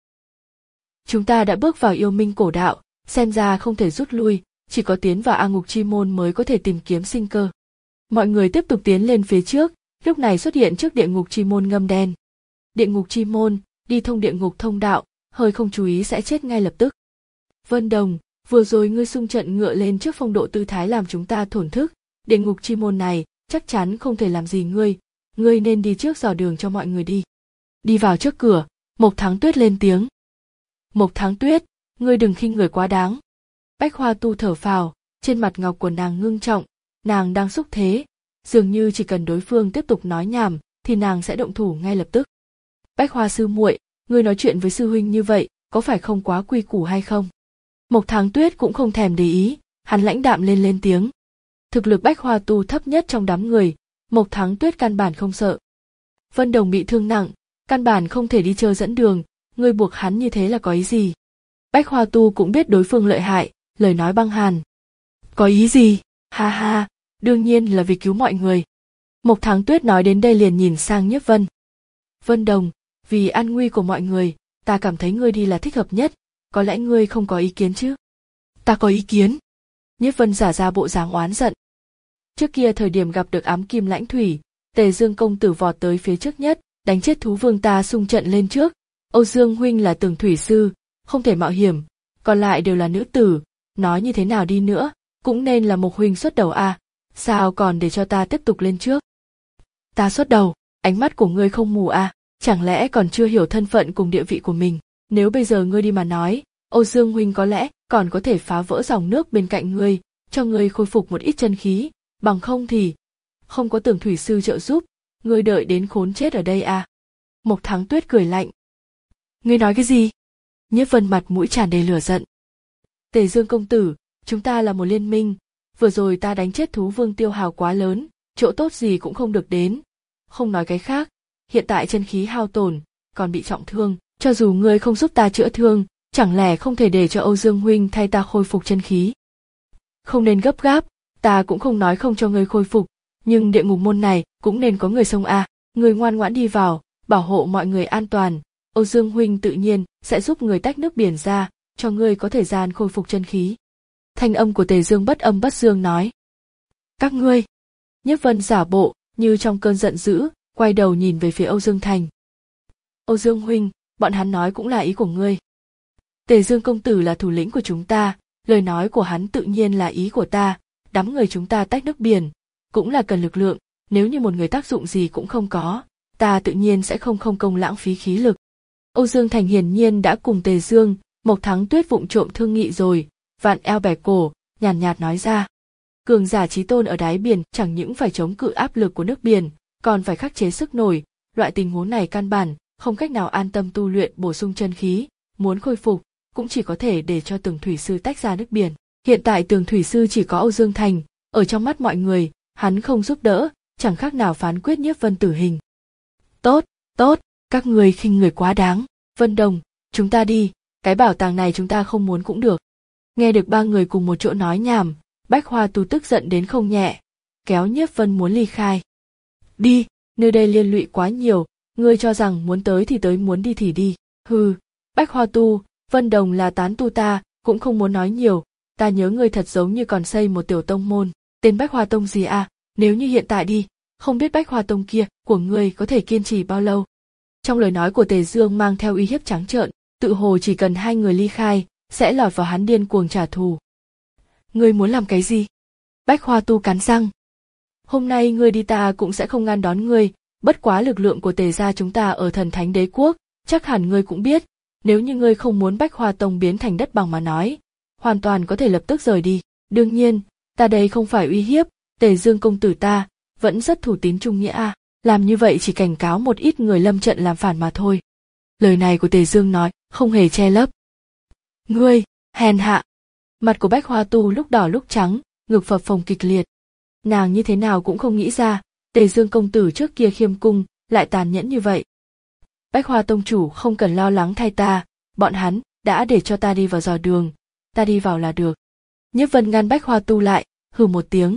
Chúng ta đã bước vào yêu minh cổ đạo, xem ra không thể rút lui, chỉ có tiến vào A Ngục Chi Môn mới có thể tìm kiếm sinh cơ. Mọi người tiếp tục tiến lên phía trước, lúc này xuất hiện trước địa ngục chi môn ngâm đen. Địa ngục chi môn, đi thông địa ngục thông đạo, hơi không chú ý sẽ chết ngay lập tức. Vân Đồng, vừa rồi ngươi xung trận ngựa lên trước phong độ tư thái làm chúng ta thổn thức, địa ngục chi môn này chắc chắn không thể làm gì ngươi, ngươi nên đi trước dò đường cho mọi người đi. Đi vào trước cửa, Mộc Thắng Tuyết lên tiếng. Mộc Thắng Tuyết, ngươi đừng khinh người quá đáng. Bách Hoa Tu thở phào, trên mặt ngọc của nàng ngưng trọng, nàng đang xúc thế, dường như chỉ cần đối phương tiếp tục nói nhảm thì nàng sẽ động thủ ngay lập tức. Bách Hoa sư muội, ngươi nói chuyện với sư huynh như vậy, có phải không quá quy củ hay không? Mộc Thắng Tuyết cũng không thèm để ý, hắn lãnh đạm lên lên tiếng. Thực lực Bách Hoa Tu thấp nhất trong đám người, Mộc Thắng Tuyết căn bản không sợ. Vân Đồng bị thương nặng, căn bản không thể đi chơi dẫn đường, ngươi buộc hắn như thế là có ý gì? Bách Hoa Tu cũng biết đối phương lợi hại, lời nói băng hàn. Có ý gì? Ha ha, đương nhiên là vì cứu mọi người. Mộc Thắng Tuyết nói đến đây liền nhìn sang Nhiếp Vân. Vân Đồng, vì an nguy của mọi người, ta cảm thấy ngươi đi là thích hợp nhất, có lẽ ngươi không có ý kiến chứ? Ta có ý kiến. Nhiếp Vân giả ra bộ dáng oán giận. Trước kia thời điểm gặp được ám kim lãnh thủy, Tề Dương công tử vọt tới phía trước nhất, đánh chết thú vương ta xung trận lên trước. Âu Dương huynh là tường thủy sư, không thể mạo hiểm, còn lại đều là nữ tử, nói như thế nào đi nữa, cũng nên là Mộc huynh xuất đầu à, sao còn để cho ta tiếp tục lên trước? Ta xuất đầu, ánh mắt của ngươi không mù à, chẳng lẽ còn chưa hiểu thân phận cùng địa vị của mình, nếu bây giờ ngươi đi mà nói, Âu Dương huynh có lẽ còn có thể phá vỡ dòng nước bên cạnh ngươi, cho ngươi khôi phục một ít chân khí, bằng không thì không có Tường thủy sư trợ giúp, ngươi đợi đến khốn chết ở đây à? Mộc Thắng Tuyết cười lạnh. Ngươi nói cái gì? Nhiếp Vân mặt mũi tràn đầy lửa giận. Tề Dương công tử, chúng ta là một liên minh, vừa rồi ta đánh chết thú vương tiêu hào quá lớn, chỗ tốt gì cũng không được đến. Không nói cái khác, hiện tại chân khí hao tổn, còn bị trọng thương, cho dù ngươi không giúp ta chữa thương, chẳng lẽ không thể để cho Âu Dương huynh thay ta khôi phục chân khí? Không nên gấp gáp, ta cũng không nói không cho ngươi khôi phục, nhưng địa ngục môn này cũng nên có người xông a, ngươi ngoan ngoãn đi vào, bảo hộ mọi người an toàn, Âu Dương huynh tự nhiên sẽ giúp người tách nước biển ra, cho ngươi có thời gian khôi phục chân khí. Thanh âm của Tề Dương bất âm bất dương nói. Các ngươi. Nhiếp Vân giả bộ như trong cơn giận dữ, quay đầu nhìn về phía Âu Dương Thành. Âu Dương huynh, bọn hắn nói cũng là ý của ngươi. Tề Dương công tử là thủ lĩnh của chúng ta, lời nói của hắn tự nhiên là ý của ta, đám người chúng ta tách nước biển, cũng là cần lực lượng, nếu như một người tác dụng gì cũng không có, ta tự nhiên sẽ không không công lãng phí khí lực. Âu Dương Thành hiển nhiên đã cùng Tề Dương, Mộc Thắng Tuyết vụng trộm thương nghị rồi, vạn eo bẻ cổ, nhàn nhạt, nhạt nói ra. Cường giả chí tôn ở đáy biển chẳng những phải chống cự áp lực của nước biển, còn phải khắc chế sức nổi, loại tình huống này căn bản, không cách nào an tâm tu luyện bổ sung chân khí, muốn khôi phục, cũng chỉ có thể để cho Tường thủy sư tách ra nước biển. Hiện tại Tường thủy sư chỉ có Âu Dương Thành, ở trong mắt mọi người, hắn không giúp đỡ, chẳng khác nào phán quyết Nhiếp Vân tử hình. Tốt, tốt, các người khinh người quá đáng, Vân Đồng, chúng ta đi, cái bảo tàng này chúng ta không muốn cũng được. Nghe được ba người cùng một chỗ nói nhảm, Bách Hoa Tu tức giận đến không nhẹ, kéo Nhiếp Vân muốn ly khai. Đi, nơi đây liên lụy quá nhiều, ngươi cho rằng muốn tới thì tới, muốn đi thì đi. Hừ, Bách Hoa Tu, Vân Đồng là tán tu ta, cũng không muốn nói nhiều, ta nhớ ngươi thật giống như còn xây một tiểu tông môn, tên Bách Hoa Tông gì à, nếu như hiện tại đi, không biết Bách Hoa Tông kia của ngươi có thể kiên trì bao lâu. Trong lời nói của Tề Dương mang theo uy hiếp trắng trợn, tự hồ chỉ cần hai người ly khai, sẽ lọt vào hắn điên cuồng trả thù. Ngươi muốn làm cái gì? Bách Hoa Tu cắn răng. Hôm nay ngươi đi ta cũng sẽ không ngăn đón ngươi, bất quá lực lượng của Tề gia chúng ta ở Thần Thánh Đế Quốc, chắc hẳn ngươi cũng biết, nếu như ngươi không muốn Bách Hoa Tông biến thành đất bằng mà nói, hoàn toàn có thể lập tức rời đi. Đương nhiên, ta đây không phải uy hiếp, Tề Dương công tử ta vẫn rất thủ tín trung nghĩa à, làm như vậy chỉ cảnh cáo một ít người lâm trận làm phản mà thôi. Lời này của Tề Dương nói, không hề che lấp. Ngươi, hèn hạ. Mặt của Bách Hoa Tu lúc đỏ lúc trắng, ngực phập phồng kịch liệt. Nàng như thế nào cũng không nghĩ ra, Tề Dương công tử trước kia khiêm cung, lại tàn nhẫn như vậy. Bách Hoa Tông chủ không cần lo lắng thay ta, bọn hắn đã để cho ta đi vào dò đường, ta đi vào là được. Nhiếp Vân ngăn Bách Hoa Tu lại, hừ một tiếng.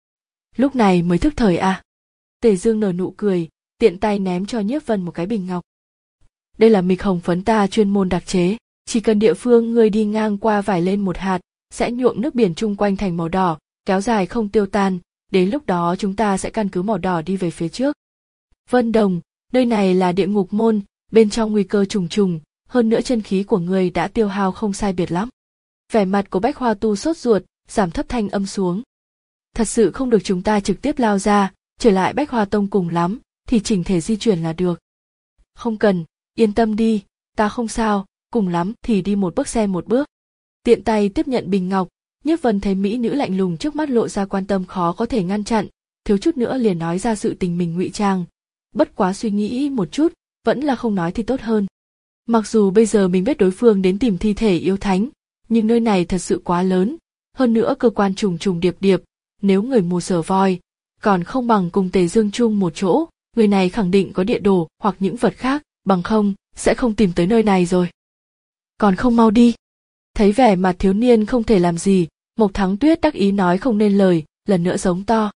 Lúc này mới thức thời à. Tề Dương nở nụ cười, tiện tay ném cho Nhiếp Vân một cái bình ngọc. Đây là mịch hồng phấn ta chuyên môn đặc chế, chỉ cần địa phương ngươi đi ngang qua vải lên một hạt, sẽ nhuộm nước biển chung quanh thành màu đỏ, kéo dài không tiêu tan, đến lúc đó chúng ta sẽ căn cứ màu đỏ đi về phía trước. Vân Đồng, nơi này là địa ngục môn, bên trong nguy cơ trùng trùng, hơn nữa chân khí của ngươi đã tiêu hao không sai biệt lắm. Vẻ mặt của Bách Hoa Tu sốt ruột, giảm thấp thanh âm xuống. Thật sự không được chúng ta trực tiếp lao ra, trở lại Bách Hoa Tông cùng lắm, thì chỉnh thể di chuyển là được. Không cần, yên tâm đi, ta không sao, cùng lắm thì đi một bước xem một bước. Tiện tay tiếp nhận bình ngọc, Nhiếp Vân thấy mỹ nữ lạnh lùng trước mắt lộ ra quan tâm khó có thể ngăn chặn, thiếu chút nữa liền nói ra sự tình mình ngụy trang. Bất quá suy nghĩ một chút, vẫn là không nói thì tốt hơn. Mặc dù bây giờ mình biết đối phương đến tìm thi thể yêu thánh, nhưng nơi này thật sự quá lớn, hơn nữa cơ quan trùng trùng điệp điệp, nếu người mù sở voi, còn không bằng cùng Tề Dương chung một chỗ, người này khẳng định có địa đồ hoặc những vật khác, bằng không, sẽ không tìm tới nơi này rồi. Còn không mau đi. Thấy vẻ mặt thiếu niên không thể làm gì, Mộc Thắng Tuyết đắc ý nói không nên lời, lần nữa giống to.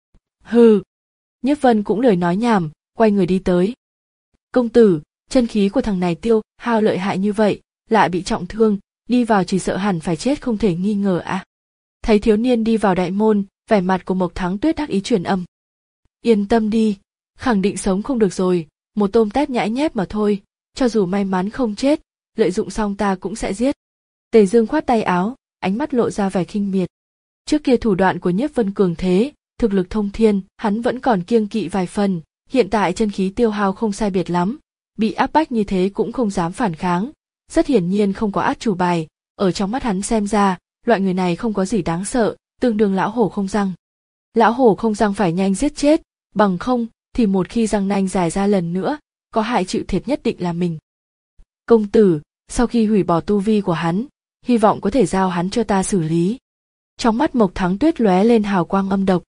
Hừ. Nhiếp Vân cũng lời nói nhảm, quay người đi tới. Công tử, chân khí của thằng này tiêu hao lợi hại như vậy, lại bị trọng thương, đi vào chỉ sợ hẳn phải chết không thể nghi ngờ à. Thấy thiếu niên đi vào đại môn, vẻ mặt của Mộc Thắng Tuyết đắc ý truyền âm. Yên tâm đi, khẳng định sống không được rồi, một tôm tép nhãi nhép mà thôi, cho dù may mắn không chết, lợi dụng xong ta cũng sẽ giết. Tề Dương khoát tay áo, ánh mắt lộ ra vẻ khinh miệt. Trước kia thủ đoạn của Nhiếp Vân cường thế, thực lực thông thiên, hắn vẫn còn kiêng kỵ vài phần, hiện tại chân khí tiêu hao không sai biệt lắm, bị áp bách như thế cũng không dám phản kháng, rất hiển nhiên không có át chủ bài, ở trong mắt hắn xem ra, loại người này không có gì đáng sợ, tương đương lão hổ không răng. Lão hổ không răng phải nhanh giết chết, bằng không thì một khi răng nanh dài ra lần nữa, có hại chịu thiệt nhất định là mình. Công tử, sau khi hủy bỏ tu vi của hắn, hy vọng có thể giao hắn cho ta xử lý. Trong mắt Mộc Thắng Tuyết lóe lên hào quang âm độc.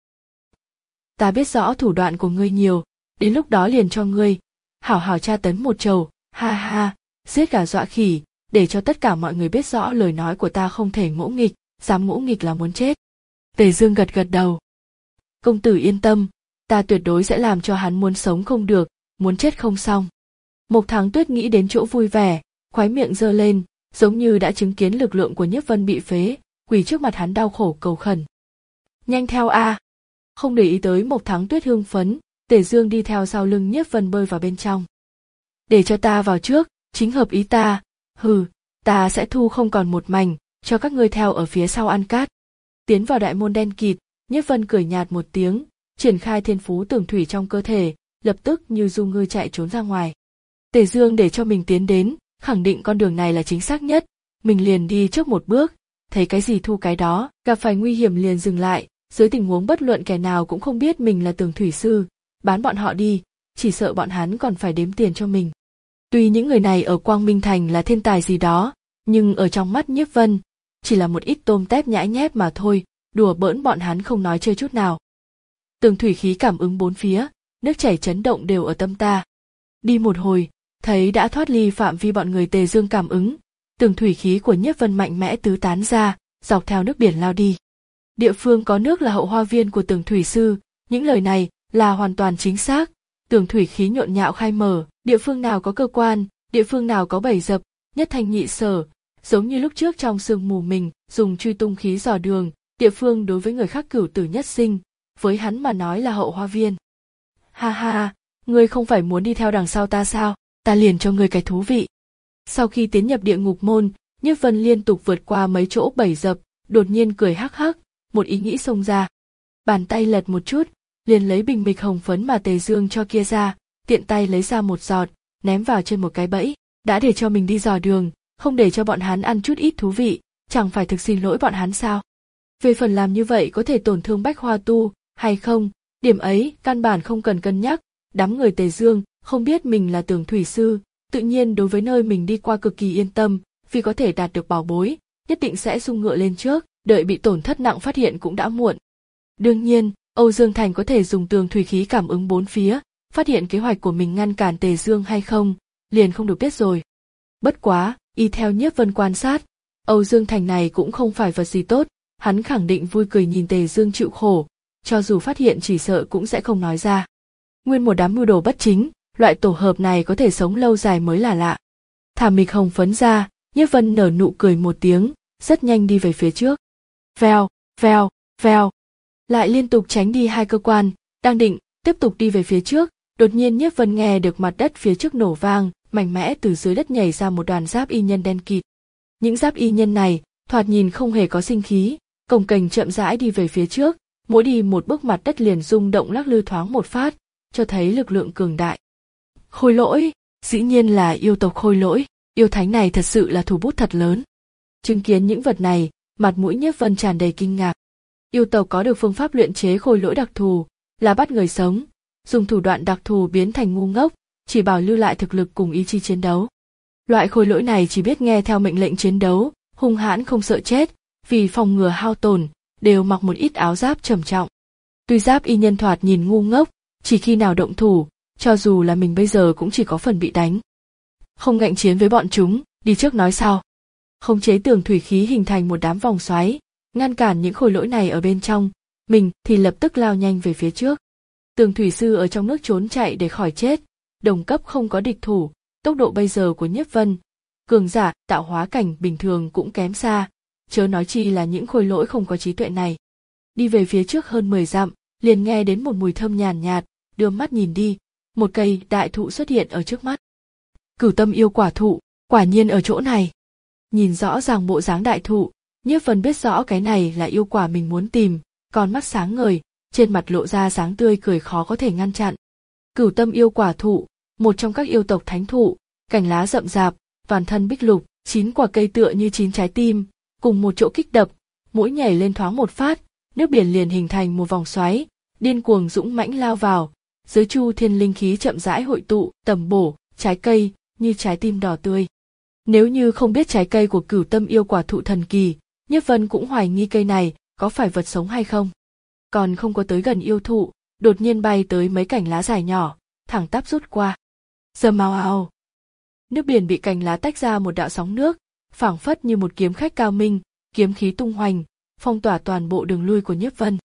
Ta biết rõ thủ đoạn của ngươi nhiều, đến lúc đó liền cho ngươi hảo hảo tra tấn một trầu, ha ha, giết gà dọa khỉ, để cho tất cả mọi người biết rõ lời nói của ta không thể ngỗ nghịch, dám ngỗ nghịch là muốn chết. Tề Dương gật gật đầu. Công tử yên tâm, ta tuyệt đối sẽ làm cho hắn muốn sống không được, muốn chết không xong. Mộc Thắng Tuyết nghĩ đến chỗ vui vẻ, khóe miệng giơ lên, giống như đã chứng kiến lực lượng của Nhiếp Vân bị phế, quỳ trước mặt hắn đau khổ cầu khẩn. Nhanh theo a! À. Không để ý tới Mộc Thắng Tuyết hưng phấn, Tề Dương đi theo sau lưng Nhiếp Vân bơi vào bên trong. Để cho ta vào trước, chính hợp ý ta, hừ, ta sẽ thu không còn một mảnh, cho các ngươi theo ở phía sau ăn cát. Tiến vào đại môn đen kịt, Nhiếp Vân cười nhạt một tiếng, triển khai thiên phú tường thủy trong cơ thể, lập tức như du ngư chạy trốn ra ngoài. Tề Dương để cho mình tiến đến, khẳng định con đường này là chính xác nhất, mình liền đi trước một bước, thấy cái gì thu cái đó, gặp phải nguy hiểm liền dừng lại, dưới tình huống bất luận kẻ nào cũng không biết mình là tường thủy sư, bán bọn họ đi, chỉ sợ bọn hắn còn phải đếm tiền cho mình. Tuy những người này ở Quang Minh Thành là thiên tài gì đó, nhưng ở trong mắt Nhiếp Vân, chỉ là một ít tôm tép nhãi nhép mà thôi, đùa bỡn bọn hắn không nói chơi chút nào. Tường thủy khí cảm ứng bốn phía, nước chảy chấn động đều ở tâm ta. Đi một hồi, Thấy đã thoát ly phạm vi bọn người Tề Dương cảm ứng, tường thủy khí của Nhiếp Vân mạnh mẽ tứ tán ra, dọc theo nước biển lao đi. Địa phương có nước là hậu hoa viên của Tường thủy sư, những lời này là hoàn toàn chính xác. Tường thủy khí nhộn nhạo khai mở, địa phương nào có cơ quan, địa phương nào có bẫy dập, nhất thanh nhị sở, giống như lúc trước trong sương mù mình dùng truy tung khí dò đường, địa phương đối với người khác cửu tử nhất sinh, với hắn mà nói là hậu hoa viên. Ha ha, ngươi không phải muốn đi theo đằng sau ta sao, ta liền cho ngươi cái thú vị. Sau khi tiến nhập địa ngục môn, Nhiếp Vân liên tục vượt qua mấy chỗ bẫy dập, đột nhiên cười hắc hắc, một ý nghĩ xông ra. Bàn tay lật một chút, liền lấy bình bịch hồng phấn mà Tề Dương cho kia ra, tiện tay lấy ra một giọt, ném vào trên một cái bẫy, đã để cho mình đi dò đường, không để cho bọn hắn ăn chút ít thú vị, chẳng phải thực xin lỗi bọn hắn sao? Về phần làm như vậy có thể tổn thương Bách Hoa tu hay không, điểm ấy căn bản không cần cân nhắc. Đám người Tề Dương không biết mình là Tường thủy sư, tự nhiên đối với nơi mình đi qua cực kỳ yên tâm, vì có thể đạt được bảo bối, nhất định sẽ xung ngựa lên trước, đợi bị tổn thất nặng phát hiện cũng đã muộn. Đương nhiên, Âu Dương Thành có thể dùng tường thủy khí cảm ứng bốn phía, phát hiện kế hoạch của mình ngăn cản Tề Dương hay không, liền không được biết rồi. Bất quá, y theo Nhiếp Vân quan sát, Âu Dương Thành này cũng không phải vật gì tốt, hắn khẳng định vui cười nhìn Tề Dương chịu khổ, cho dù phát hiện chỉ sợ cũng sẽ không nói ra. Nguyên một đám mưu đồ bất chính, loại tổ hợp này có thể sống lâu dài mới là lạ. Thả mịch hồng phấn ra, Nhiếp Vân nở nụ cười một tiếng, rất nhanh đi về phía trước. Vèo, vèo, vèo. Lại liên tục tránh đi hai cơ quan, đang định tiếp tục đi về phía trước, đột nhiên Nhiếp Vân nghe được mặt đất phía trước nổ vang, mạnh mẽ từ dưới đất nhảy ra một đoàn giáp y nhân đen kịt. Những giáp y nhân này thoạt nhìn không hề có sinh khí, cồng kềnh chậm rãi đi về phía trước, mỗi đi một bước mặt đất liền rung động lắc lư thoáng một phát, cho thấy lực lượng cường đại. Khôi lỗi, dĩ nhiên là yêu tộc khôi lỗi, yêu thánh này thật sự là thủ bút thật lớn. Chứng kiến những vật này, mặt mũi Nhiếp Vân tràn đầy kinh ngạc. Yêu tộc có được phương pháp luyện chế khôi lỗi đặc thù, là bắt người sống, dùng thủ đoạn đặc thù biến thành ngu ngốc, chỉ bảo lưu lại thực lực cùng ý chí chiến đấu. Loại khôi lỗi này chỉ biết nghe theo mệnh lệnh chiến đấu, hung hãn không sợ chết, vì phòng ngừa hao tổn, đều mặc một ít áo giáp trầm trọng. Tuy giáp y nhân thoạt nhìn ngu ngốc, chỉ khi nào động thủ, cho dù là mình bây giờ cũng chỉ có phần bị đánh. Không ngạnh chiến với bọn chúng, đi trước nói sau. Khống chế tường thủy khí hình thành một đám vòng xoáy, ngăn cản những khôi lỗi này ở bên trong, mình thì lập tức lao nhanh về phía trước. Tường thủy sư ở trong nước trốn chạy để khỏi chết, đồng cấp không có địch thủ, tốc độ bây giờ của Nhiếp Vân, cường giả tạo hóa cảnh bình thường cũng kém xa, chớ nói chi là những khôi lỗi không có trí tuệ này. Đi về phía trước hơn mười dặm, liền nghe đến một mùi thơm nhàn nhạt, đưa mắt nhìn đi, một cây đại thụ xuất hiện ở trước mắt. Cửu tâm yêu quả thụ, quả nhiên ở chỗ này. Nhìn rõ ràng bộ dáng đại thụ, Nhiếp Vân biết rõ cái này là yêu quả mình muốn tìm, con mắt sáng ngời, trên mặt lộ ra dáng tươi cười khó có thể ngăn chặn. Cửu tâm yêu quả thụ, một trong các yêu tộc thánh thụ, cành lá rậm rạp, toàn thân bích lục, chín quả cây tựa như chín trái tim, cùng một chỗ kích đập, mỗi nhảy lên thoáng một phát, nước biển liền hình thành một vòng xoáy, điên cuồng dũng mãnh lao vào, dưới chu thiên linh khí chậm rãi hội tụ, tầm bổ, trái cây như trái tim đỏ tươi. Nếu như không biết trái cây của cửu tâm yêu quả thụ thần kỳ, Nhiếp Vân cũng hoài nghi cây này có phải vật sống hay không. Còn không có tới gần yêu thụ, đột nhiên bay tới mấy cành lá dài nhỏ, thẳng tắp rút qua. Rầm ào ào. Nước biển bị cành lá tách ra một đạo sóng nước, phảng phất như một kiếm khách cao minh, kiếm khí tung hoành, phong tỏa toàn bộ đường lui của Nhiếp Vân.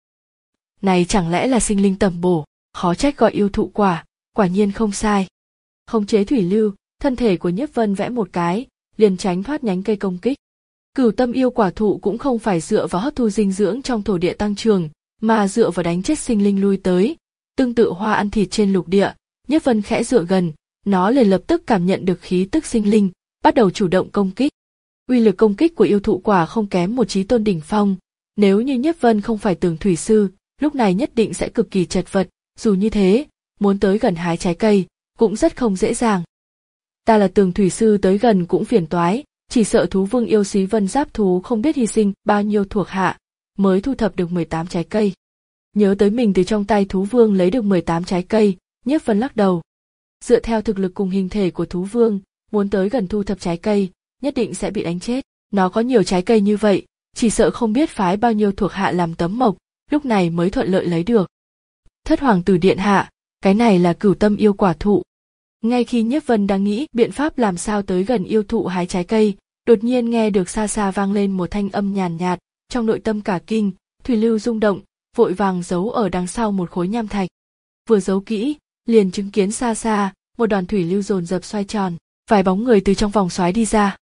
Này chẳng lẽ là sinh linh tầm bổ, khó trách gọi yêu thụ quả, quả nhiên không sai. Khống chế thủy lưu, thân thể của Nhiếp Vân vẽ một cái, liền tránh thoát nhánh cây công kích. Cửu tâm yêu quả thụ cũng không phải dựa vào hấp thu dinh dưỡng trong thổ địa tăng trưởng, mà dựa vào đánh chết sinh linh lui tới. Tương tự hoa ăn thịt trên lục địa, Nhiếp Vân khẽ dựa gần, nó liền lập tức cảm nhận được khí tức sinh linh, bắt đầu chủ động công kích. Uy lực công kích của yêu thụ quả không kém một chí tôn đỉnh phong, nếu như Nhiếp Vân không phải Tường thủy sư, lúc này nhất định sẽ cực kỳ chật vật, dù như thế, muốn tới gần hái trái cây, cũng rất không dễ dàng. Ta là Tường thủy sư tới gần cũng phiền toái, chỉ sợ thú vương yêu xí vân giáp thú không biết hy sinh bao nhiêu thuộc hạ, mới thu thập được mười tám trái cây. Nhớ tới mình từ trong tay thú vương lấy được mười tám trái cây, Nhiếp Vân lắc đầu. Dựa theo thực lực cùng hình thể của thú vương, muốn tới gần thu thập trái cây, nhất định sẽ bị đánh chết. Nó có nhiều trái cây như vậy, chỉ sợ không biết phái bao nhiêu thuộc hạ làm tấm mộc, lúc này mới thuận lợi lấy được. Thất hoàng tử điện hạ, cái này là cửu tâm yêu quả thụ. Ngay khi Nhiếp Vân đang nghĩ biện pháp làm sao tới gần yêu thụ hái trái cây, đột nhiên nghe được xa xa vang lên một thanh âm nhàn nhạt, trong nội tâm cả kinh, thủy lưu rung động, vội vàng giấu ở đằng sau một khối nham thạch. Vừa giấu kỹ, liền chứng kiến xa xa, một đoàn thủy lưu dồn dập xoay tròn, vài bóng người từ trong vòng xoáy đi ra.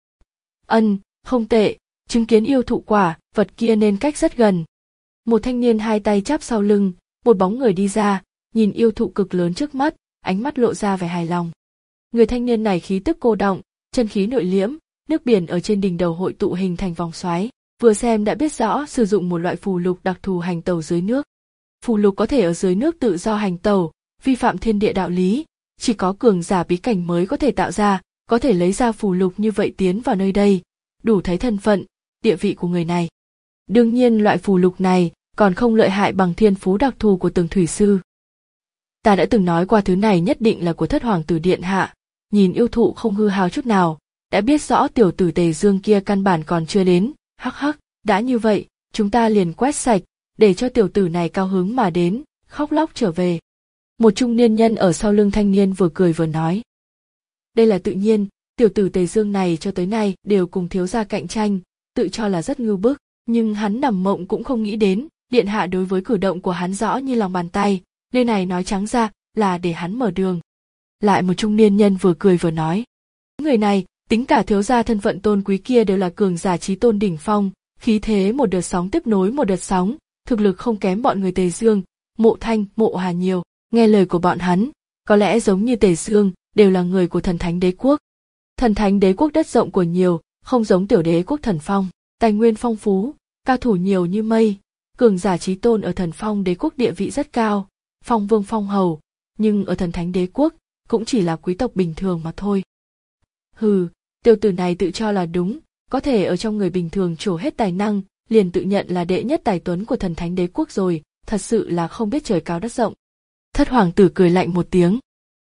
Ân, không tệ, chứng kiến yêu thụ quả, vật kia nên cách rất gần. Một thanh niên hai tay chắp sau lưng, một bóng người đi ra, nhìn yêu thụ cực lớn trước mắt, ánh mắt lộ ra vẻ hài lòng. Người thanh niên này khí tức cô đọng, chân khí nội liễm, nước biển ở trên đỉnh đầu hội tụ hình thành vòng xoáy, vừa xem đã biết rõ sử dụng một loại phù lục đặc thù hành tẩu dưới nước. Phù lục có thể ở dưới nước tự do hành tẩu, vi phạm thiên địa đạo lý, chỉ có cường giả bí cảnh mới có thể tạo ra, có thể lấy ra phù lục như vậy tiến vào nơi đây, đủ thấy thân phận, địa vị của người này. Đương nhiên loại phù lục này còn không lợi hại bằng thiên phú đặc thù của từng thủy sư. Ta đã từng nói qua thứ này nhất định là của thất hoàng tử điện hạ, nhìn yêu thụ không hư hao chút nào, đã biết rõ tiểu tử Tề Dương kia căn bản còn chưa đến, hắc hắc, đã như vậy, chúng ta liền quét sạch, để cho tiểu tử này cao hứng mà đến, khóc lóc trở về. Một trung niên nhân ở sau lưng thanh niên vừa cười vừa nói. Đây là tự nhiên, tiểu tử Tề Dương này cho tới nay đều cùng thiếu gia cạnh tranh, tự cho là rất ngưu bức, nhưng hắn nằm mộng cũng không nghĩ đến, điện hạ đối với cử động của hắn rõ như lòng bàn tay, nơi này nói trắng ra là để hắn mở đường. Lại một trung niên nhân vừa cười vừa nói. Người này, tính cả thiếu gia thân phận tôn quý kia đều là cường giả chí tôn đỉnh phong, khí thế một đợt sóng tiếp nối một đợt sóng, thực lực không kém bọn người Tề Dương, Mộ Thanh, Mộ Hà nhiều, nghe lời của bọn hắn, có lẽ giống như Tề Dương, đều là người của thần thánh đế quốc. Thần thánh đế quốc đất rộng của nhiều, không giống tiểu đế quốc Thần Phong, tài nguyên phong phú, cao thủ nhiều như mây, cường giả chí tôn ở Thần Phong đế quốc địa vị rất cao, phong vương phong hầu, nhưng ở thần thánh đế quốc cũng chỉ là quý tộc bình thường mà thôi. Hừ, tiểu tử này tự cho là đúng, có thể ở trong người bình thường trổ hết tài năng, liền tự nhận là đệ nhất tài tuấn của thần thánh đế quốc rồi, thật sự là không biết trời cao đất rộng. Thất hoàng tử cười lạnh một tiếng.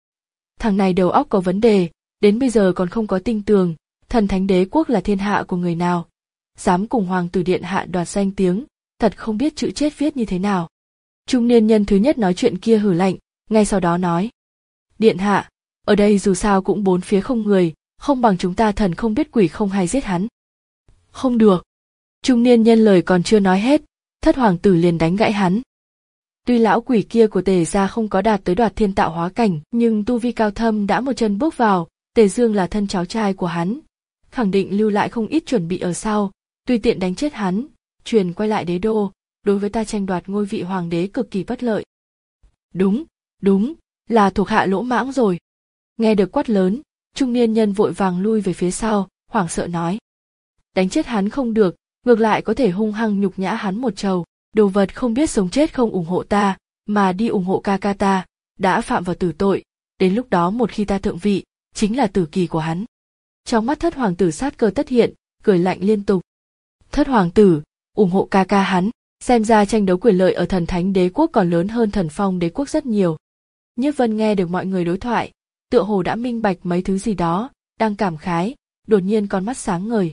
Thằng này đầu óc có vấn đề, đến bây giờ còn không có tinh tường, thần thánh đế quốc là thiên hạ của người nào, dám cùng hoàng tử điện hạ đoạt danh tiếng, thật không biết chữ chết viết như thế nào. Trung niên nhân thứ nhất nói chuyện kia hử lạnh, ngay sau đó nói. Điện hạ, ở đây dù sao cũng bốn phía không người, không bằng chúng ta thần không biết quỷ không hay giết hắn. Không được. Trung niên nhân lời còn chưa nói hết, thất hoàng tử liền đánh gãy hắn. Tuy lão quỷ kia của Tề gia không có đạt tới đoạt thiên tạo hóa cảnh, nhưng tu vi cao thâm đã một chân bước vào, Tề Dương là thân cháu trai của hắn, khẳng định lưu lại không ít chuẩn bị ở sau, tùy tiện đánh chết hắn, truyền quay lại đế đô, đối với ta tranh đoạt ngôi vị hoàng đế cực kỳ bất lợi. Đúng, đúng, là thuộc hạ lỗ mãng rồi. Nghe được quát lớn, trung niên nhân vội vàng lui về phía sau, hoảng sợ nói. Đánh chết hắn không được, ngược lại có thể hung hăng nhục nhã hắn một trầu, đồ vật không biết sống chết không ủng hộ ta, mà đi ủng hộ ca ca ta, đã phạm vào tử tội, đến lúc đó một khi ta thượng vị, chính là tử kỳ của hắn. Trong mắt thất hoàng tử sát cơ tất hiện, cười lạnh liên tục. Thất hoàng tử, ủng hộ ca ca hắn, xem ra tranh đấu quyền lợi ở thần thánh đế quốc còn lớn hơn thần phong đế quốc rất nhiều. Nhiếp Vân nghe được mọi người đối thoại, tựa hồ đã minh bạch mấy thứ gì đó, đang cảm khái, đột nhiên con mắt sáng ngời.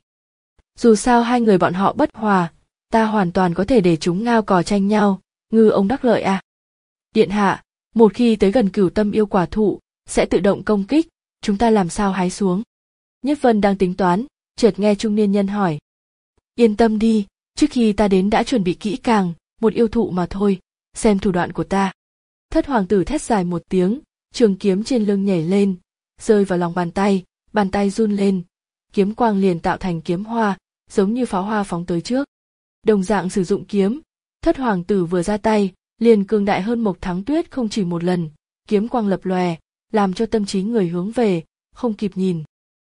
Dù sao hai người bọn họ bất hòa, ta hoàn toàn có thể để chúng ngao cò tranh nhau, ngư ông đắc lợi à. Điện hạ, một khi tới gần cửu tâm yêu quả thụ, sẽ tự động công kích, chúng ta làm sao hái xuống? Nhiếp Vân đang tính toán, chợt nghe trung niên nhân hỏi. Yên tâm đi, trước khi ta đến đã chuẩn bị kỹ càng, một yêu thụ mà thôi, xem thủ đoạn của ta. Thất hoàng tử thét dài một tiếng, trường kiếm trên lưng nhảy lên, rơi vào lòng bàn tay, bàn tay run lên, kiếm quang liền tạo thành kiếm hoa, giống như pháo hoa phóng tới trước. Đồng dạng sử dụng kiếm, thất hoàng tử vừa ra tay, liền cường đại hơn Mộc Thắng Tuyết không chỉ một lần, kiếm quang lập lòe, làm cho tâm trí người hướng về, không kịp nhìn.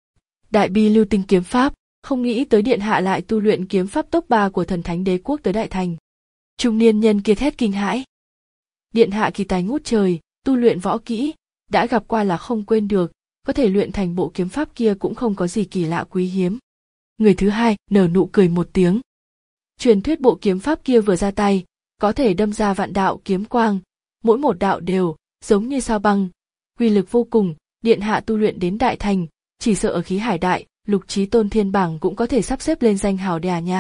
Đại bi lưu tinh kiếm pháp, không nghĩ tới điện hạ lại tu luyện kiếm pháp top ba của thần thánh đế quốc tới đại thành. Trung niên nhân kia thét kinh hãi. Điện hạ kỳ tài ngút trời, tu luyện võ kỹ, đã gặp qua là không quên được, có thể luyện thành bộ kiếm pháp kia cũng không có gì kỳ lạ quý hiếm. Người thứ hai nở nụ cười một tiếng. Truyền thuyết bộ kiếm pháp kia vừa ra tay, có thể đâm ra vạn đạo kiếm quang, mỗi một đạo đều giống như sao băng, uy lực vô cùng. Điện hạ tu luyện đến đại thành, chỉ sợ ở khí hải đại, lục chí tôn thiên bảng cũng có thể sắp xếp lên danh hào đè nha.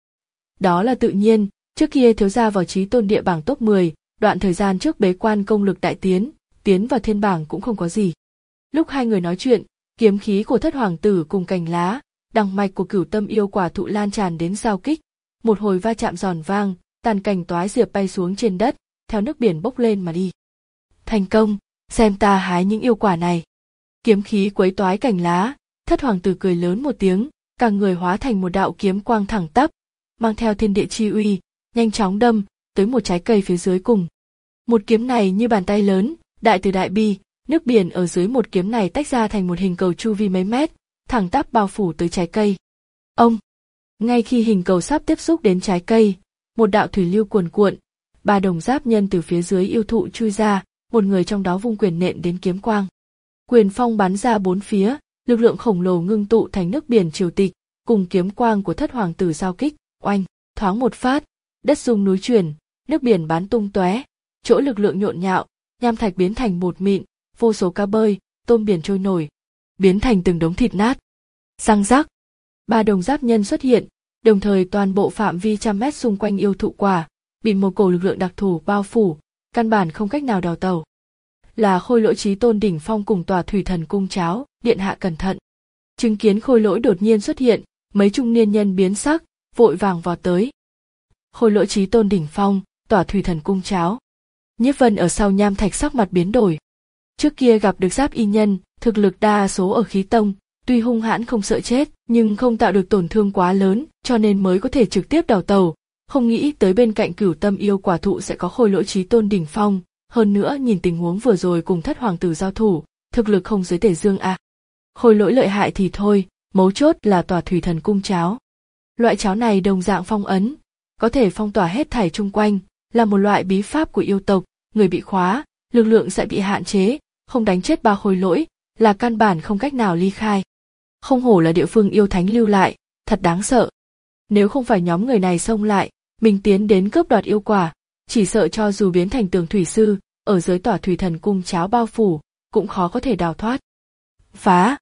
Đó là tự nhiên, trước kia thiếu gia vào chí tôn địa bảng top mười, đoạn thời gian trước bế quan công lực đại tiến, tiến vào thiên bảng cũng không có gì. Lúc hai người nói chuyện, kiếm khí của thất hoàng tử cùng cành lá, đằng mạch của cửu tâm yêu quả thụ lan tràn đến giao kích, một hồi va chạm giòn vang, tàn cành toái diệp bay xuống trên đất, theo nước biển bốc lên mà đi. Thành công, xem ta hái những yêu quả này. Kiếm khí quấy toái cành lá, thất hoàng tử cười lớn một tiếng, cả người hóa thành một đạo kiếm quang thẳng tắp, mang theo thiên địa chi uy, nhanh chóng đâm tới một trái cây phía dưới cùng. Một kiếm này như bàn tay lớn, đại từ đại bi, nước biển ở dưới một kiếm này tách ra thành một hình cầu chu vi mấy mét, thẳng tắp bao phủ tới trái cây. Ông, ngay khi hình cầu sắp tiếp xúc đến trái cây, một đạo thủy lưu cuồn cuộn, ba đồng giáp nhân từ phía dưới yêu thụ chui ra, một người trong đó vung quyền nện đến kiếm quang. Quyền phong bắn ra bốn phía, lực lượng khổng lồ ngưng tụ thành nước biển triều tịch, cùng kiếm quang của thất hoàng tử giao kích, oanh, thoáng một phát, đất rung núi chuyển, nước biển bắn tung tóe, chỗ lực lượng nhộn nhạo, nham thạch biến thành bột mịn, vô số cá bơi, tôm biển trôi nổi, biến thành từng đống thịt nát. Răng rắc, ba đồng giáp nhân xuất hiện, đồng thời toàn bộ phạm vi trăm mét xung quanh yêu thụ quả bị một cổ lực lượng đặc thù bao phủ, căn bản không cách nào đào tẩu. Là Khôi Lỗi Chí Tôn đỉnh phong cùng Tòa Thủy Thần cung cháo, điện hạ cẩn thận. Chứng kiến Khôi Lỗi đột nhiên xuất hiện, mấy trung niên nhân biến sắc, vội vàng vọt tới. Khôi Lỗi Chí Tôn đỉnh phong, Tòa Thủy Thần cung cháo. Nhiếp Vân ở sau nham thạch sắc mặt biến đổi. Trước kia gặp được giáp y nhân, thực lực đa số ở khí tông, tuy hung hãn không sợ chết, nhưng không tạo được tổn thương quá lớn, cho nên mới có thể trực tiếp đào tẩu. Không nghĩ tới bên cạnh cửu tâm yêu quả thụ sẽ có Khôi Lỗi Chí Tôn đỉnh phong, hơn nữa nhìn tình huống vừa rồi cùng thất hoàng tử giao thủ, thực lực không dưới Tề Dương à. Khôi Lỗi lợi hại thì thôi, mấu chốt là Tòa Thủy Thần cung cháo. Loại cháo này đồng dạng phong ấn, có thể phong tỏa hết thảy chung quanh, là một loại bí pháp của yêu tộc, người bị khóa, lực lượng sẽ bị hạn chế, không đánh chết ba khôi lỗi, là căn bản không cách nào ly khai. Không hổ là địa phương yêu thánh lưu lại, thật đáng sợ. Nếu không phải nhóm người này xông lại, mình tiến đến cướp đoạt yêu quả, chỉ sợ cho dù biến thành tường thủy sư, ở dưới Tòa Thủy Thần cung cháo bao phủ, cũng khó có thể đào thoát. Phá!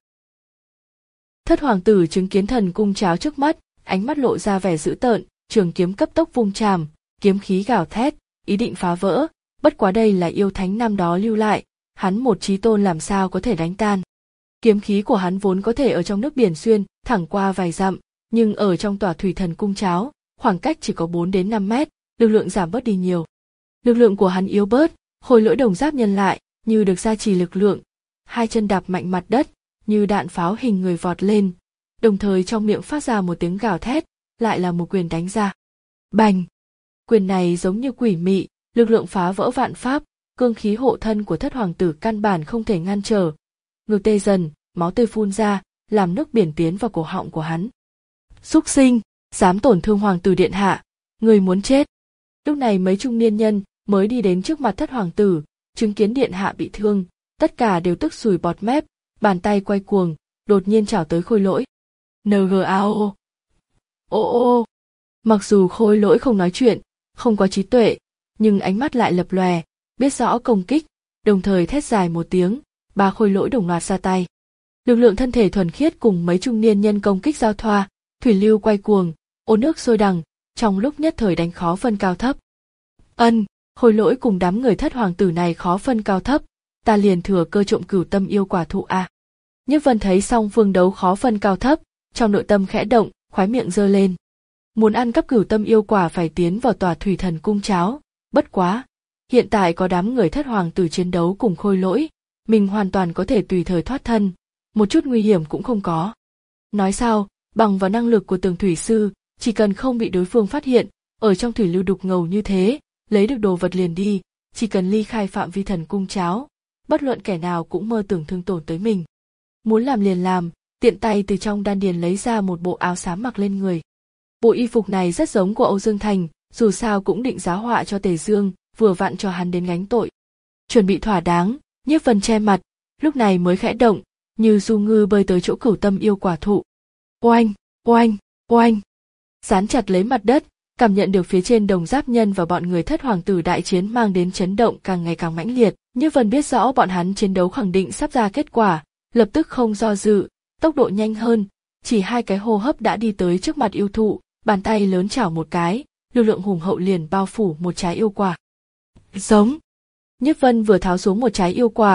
Thất hoàng tử chứng kiến thần cung cháo trước mắt, ánh mắt lộ ra vẻ dữ tợn, trường kiếm cấp tốc vung chàm, kiếm khí gào thét, ý định phá vỡ, bất quá đây là yêu thánh năm đó lưu lại, hắn một chí tôn làm sao có thể đánh tan. Kiếm khí của hắn vốn có thể ở trong nước biển xuyên, thẳng qua vài dặm, nhưng ở trong Tòa Thủy Thần cung cháo, khoảng cách chỉ có bốn đến năm mét, lực lượng giảm bớt đi nhiều. Lực lượng của hắn yếu bớt, Khôi Lỗi đồng giáp nhân lại, như được gia trì lực lượng, hai chân đạp mạnh mặt đất, như đạn pháo hình người vọt lên, đồng thời trong miệng phát ra một tiếng gào thét, lại là một quyền đánh ra. Bành! Quyền này giống như quỷ mị, lực lượng phá vỡ vạn pháp, cương khí hộ thân của thất hoàng tử căn bản không thể ngăn trở. Ngực tê dần, máu tươi phun ra, làm nước biển tiến vào cổ họng của hắn. Súc sinh, dám tổn thương hoàng tử điện hạ, người muốn chết. Lúc này mấy trung niên nhân mới đi đến trước mặt thất hoàng tử, chứng kiến điện hạ bị thương, tất cả đều tức sùi bọt mép, bàn tay quay cuồng, đột nhiên chảo tới Khôi Lỗi. Ngao. Ô ô. Mặc dù Khôi Lỗi không nói chuyện, không có trí tuệ, nhưng ánh mắt lại lập lòe, biết rõ công kích, đồng thời thét dài một tiếng, ba Khôi Lỗi đồng loạt ra tay. Lực lượng thân thể thuần khiết cùng mấy trung niên nhân công kích giao thoa, thủy lưu quay cuồng, ô nước sôi đằng, trong lúc nhất thời đánh khó phân cao thấp. Ân, Khôi Lỗi cùng đám người thất hoàng tử này khó phân cao thấp, ta liền thừa cơ trộm cửu tâm yêu quả thụ a. À. Nhiếp Vân thấy song phương đấu khó phân cao thấp, trong nội tâm khẽ động, khóe miệng giơ lên. Muốn ăn cắp cửu tâm yêu quả phải tiến vào Tòa Thủy Thần cung cháo, bất quá, hiện tại có đám người thất hoàng tử chiến đấu cùng Khôi Lỗi, mình hoàn toàn có thể tùy thời thoát thân, một chút nguy hiểm cũng không có. Nói sao, bằng vào năng lực của Tường thủy sư, chỉ cần không bị đối phương phát hiện, ở trong thủy lưu đục ngầu như thế, lấy được đồ vật liền đi, chỉ cần ly khai phạm vi thần cung cháo, bất luận kẻ nào cũng mơ tưởng thương tổn tới mình. Muốn làm liền làm, tiện tay từ trong đan điền lấy ra một bộ áo xám mặc lên người. Bộ y phục này rất giống của Âu Dương Thành, dù sao cũng định giá họa cho Tề Dương, vừa vặn cho hắn đến gánh tội. Chuẩn bị thỏa đáng, Nhiếp Vân che mặt, lúc này mới khẽ động, như du ngư bơi tới chỗ cửu tâm yêu quả thụ. Oanh, oanh, oanh. Dán chặt lấy mặt đất, cảm nhận được phía trên đồng giáp nhân và bọn người thất hoàng tử đại chiến mang đến chấn động càng ngày càng mãnh liệt. Nhiếp Vân biết rõ bọn hắn chiến đấu khẳng định sắp ra kết quả, lập tức không do dự, tốc độ nhanh hơn, chỉ hai cái hô hấp đã đi tới trước mặt yêu thụ, bàn tay lớn chảo một cái, lực lượng hùng hậu liền bao phủ một trái yêu quả. Giống. Nhiếp Vân vừa tháo xuống một trái yêu quả,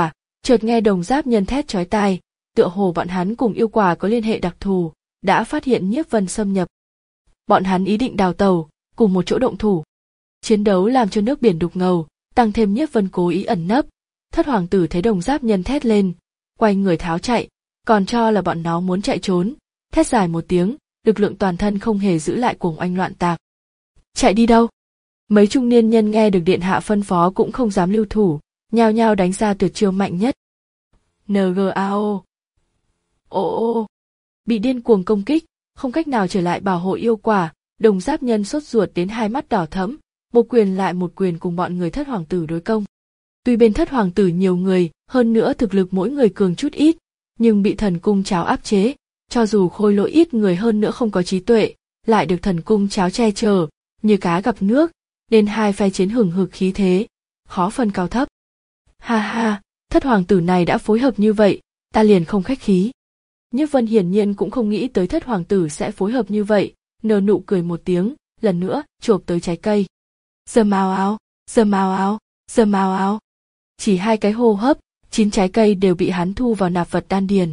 Chợt nghe đồng giáp nhân thét chói tai, tựa hồ bọn hắn cùng yêu quả có liên hệ đặc thù, đã phát hiện Nhiếp Vân xâm nhập. Bọn hắn ý định đào tàu, cùng một chỗ động thủ. Chiến đấu làm cho nước biển đục ngầu, tăng thêm Nhiếp Vân cố ý ẩn nấp. Thất hoàng tử thấy đồng giáp nhân thét lên, quay người tháo chạy, còn cho là bọn nó muốn chạy trốn, thét dài một tiếng, lực lượng toàn thân không hề giữ lại cuồng oanh loạn tạc. Chạy đi đâu? Mấy trung niên nhân nghe được điện hạ phân phó cũng không dám lưu thủ, nhao nhao đánh ra tuyệt chiêu mạnh nhất. Ngao. Ô ô. Bị điên cuồng công kích, không cách nào trở lại bảo hộ yêu quả, đồng giáp nhân sốt ruột đến hai mắt đỏ thẫm, một quyền lại một quyền cùng bọn người thất hoàng tử đối công. Tuy bên thất hoàng tử nhiều người, hơn nữa thực lực mỗi người cường chút ít, nhưng bị thần cung cháo áp chế, cho dù khôi lỗi ít người hơn nữa không có trí tuệ, lại được thần cung cháo che chở, như cá gặp nước, nên hai phe chiến hừng hực khí thế, khó phân cao thấp. Ha ha, thất hoàng tử này đã phối hợp như vậy, ta liền không khách khí. Nhiếp Vân hiển nhiên cũng không nghĩ tới thất hoàng tử sẽ phối hợp như vậy, nở nụ cười một tiếng, lần nữa chộp tới trái cây. Dầm ào ào, dầm ào ào, dầm ào ào. Chỉ hai cái hô hấp, chín trái cây đều bị hắn thu vào nạp vật đan điền.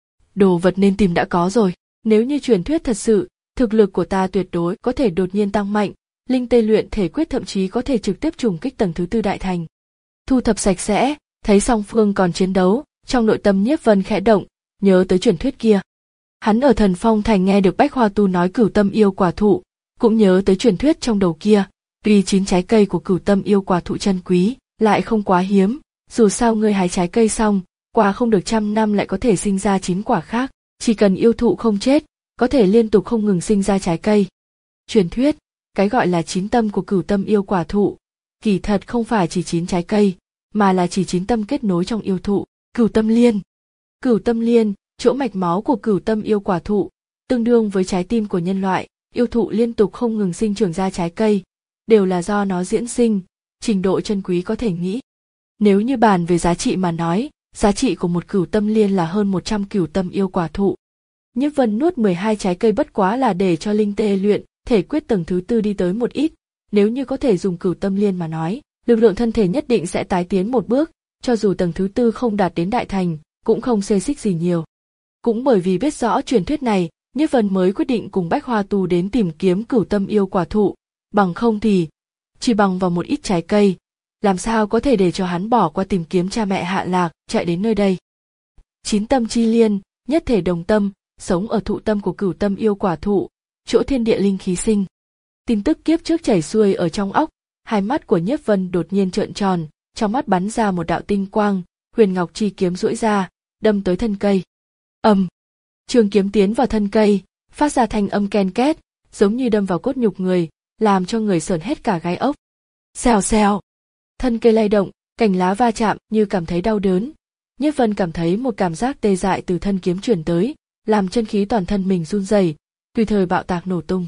Đồ vật nên tìm đã có rồi, nếu như truyền thuyết thật sự, thực lực của ta tuyệt đối có thể đột nhiên tăng mạnh, linh tê luyện thể quyết thậm chí có thể trực tiếp trùng kích tầng thứ tư đại thành. Thu thập sạch sẽ, thấy song phương còn chiến đấu, trong nội tâm Nhiếp Vân khẽ động, nhớ tới truyền thuyết kia. Hắn ở Thần Phong Thành nghe được Bách Hoa Tu nói cửu tâm yêu quả thụ, cũng nhớ tới truyền thuyết trong đầu kia, tuy chín trái cây của cửu tâm yêu quả thụ chân quý, lại không quá hiếm, dù sao ngươi hái trái cây xong, quả không được trăm năm lại có thể sinh ra chín quả khác, chỉ cần yêu thụ không chết, có thể liên tục không ngừng sinh ra trái cây. Truyền thuyết, cái gọi là chín tâm của cửu tâm yêu quả thụ, kỳ thật không phải chỉ chín trái cây, mà là chỉ chín tâm kết nối trong yêu thụ, cửu tâm liên. Cửu tâm liên, chỗ mạch máu của cửu tâm yêu quả thụ, tương đương với trái tim của nhân loại, yêu thụ liên tục không ngừng sinh trưởng ra trái cây, đều là do nó diễn sinh, trình độ chân quý có thể nghĩ. Nếu như bàn về giá trị mà nói, giá trị của một cửu tâm liên là hơn một trăm cửu tâm yêu quả thụ. Nhiếp Vân nuốt mười hai trái cây bất quá là để cho linh tê luyện, thể quyết tầng thứ tư đi tới một ít, nếu như có thể dùng cửu tâm liên mà nói, lực lượng thân thể nhất định sẽ tái tiến một bước, cho dù tầng thứ tư không đạt đến đại thành, cũng không xê xích gì nhiều. Cũng bởi vì biết rõ truyền thuyết này, Nhiếp Vân mới quyết định cùng Bách Hoa Tu đến tìm kiếm cửu tâm yêu quả thụ, bằng không thì, chỉ bằng vào một ít trái cây, làm sao có thể để cho hắn bỏ qua tìm kiếm cha mẹ hạ lạc, chạy đến nơi đây. Chín tâm chi liên, nhất thể đồng tâm, sống ở thụ tâm của cửu tâm yêu quả thụ, chỗ thiên địa linh khí sinh. Tin tức kiếp trước chảy xuôi ở trong óc, hai mắt của Nhiếp Vân đột nhiên trợn tròn, trong mắt bắn ra một đạo tinh quang, huyền ngọc chi kiếm duỗi ra, đâm tới thân cây. Ầm, trường kiếm tiến vào thân cây, phát ra thanh âm ken két, giống như đâm vào cốt nhục người, làm cho người sởn hết cả gai ốc. Xèo xèo, thân cây lay động, cành lá va chạm như cảm thấy đau đớn. Nhiếp Vân cảm thấy một cảm giác tê dại từ thân kiếm truyền tới, làm chân khí toàn thân mình run rẩy, tùy thời bạo tạc nổ tung.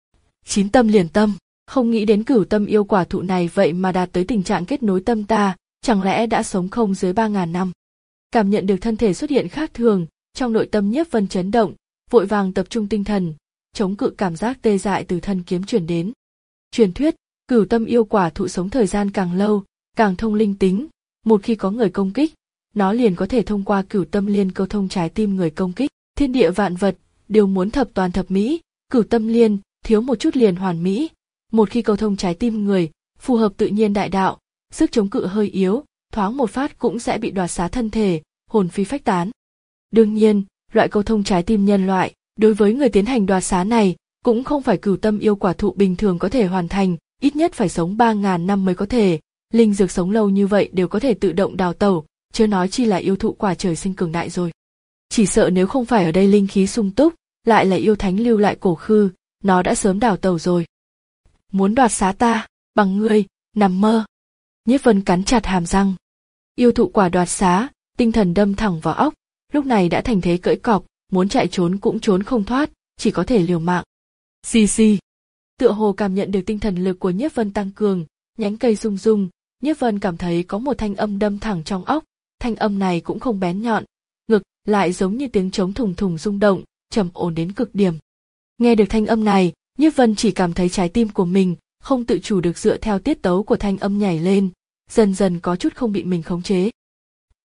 Chín tâm liền tâm, không nghĩ đến cửu tâm yêu quả thụ này vậy mà đạt tới tình trạng kết nối tâm ta, chẳng lẽ đã sống không dưới ba ngàn năm. Cảm nhận được thân thể xuất hiện khác thường, trong nội tâm Nhiếp Vân chấn động, vội vàng tập trung tinh thần, chống cự cảm giác tê dại từ thân kiếm truyền đến. Truyền thuyết, cửu tâm yêu quả thụ sống thời gian càng lâu, càng thông linh tính, một khi có người công kích, nó liền có thể thông qua cửu tâm liên câu thông trái tim người công kích. Thiên địa vạn vật đều muốn thập toàn thập mỹ, cửu tâm liên thiếu một chút liền hoàn mỹ, một khi câu thông trái tim người, phù hợp tự nhiên đại đạo, sức chống cự hơi yếu, thoáng một phát cũng sẽ bị đoạt xá thân thể, hồn phi phách tán. Đương nhiên, loại câu thông trái tim nhân loại, đối với người tiến hành đoạt xá này, cũng không phải cửu tâm yêu quả thụ bình thường có thể hoàn thành, ít nhất phải sống ba ngàn năm mới có thể, linh dược sống lâu như vậy đều có thể tự động đào tẩu, chớ nói chi là yêu thụ quả trời sinh cường đại rồi. Chỉ sợ nếu không phải ở đây linh khí sung túc, lại là yêu thánh lưu lại cổ khư, nó đã sớm đào tẩu rồi. Muốn đoạt xá ta, bằng ngươi, nằm mơ. Nhiếp Vân cắn chặt hàm răng. Yêu thụ quả đoạt xá, tinh thần đâm thẳng vào óc, lúc này đã thành thế cưỡi cọp, muốn chạy trốn cũng trốn không thoát, chỉ có thể liều mạng. Xì xì. Tựa hồ cảm nhận được tinh thần lực của Nhiếp Vân tăng cường, nhánh cây rung rung, Nhiếp Vân cảm thấy có một thanh âm đâm thẳng trong óc, thanh âm này cũng không bén nhọn, ngực lại giống như tiếng trống thùng thùng rung động, trầm ổn đến cực điểm. Nghe được thanh âm này, Nhiếp Vân chỉ cảm thấy trái tim của mình không tự chủ được dựa theo tiết tấu của thanh âm nhảy lên, dần dần có chút không bị mình khống chế.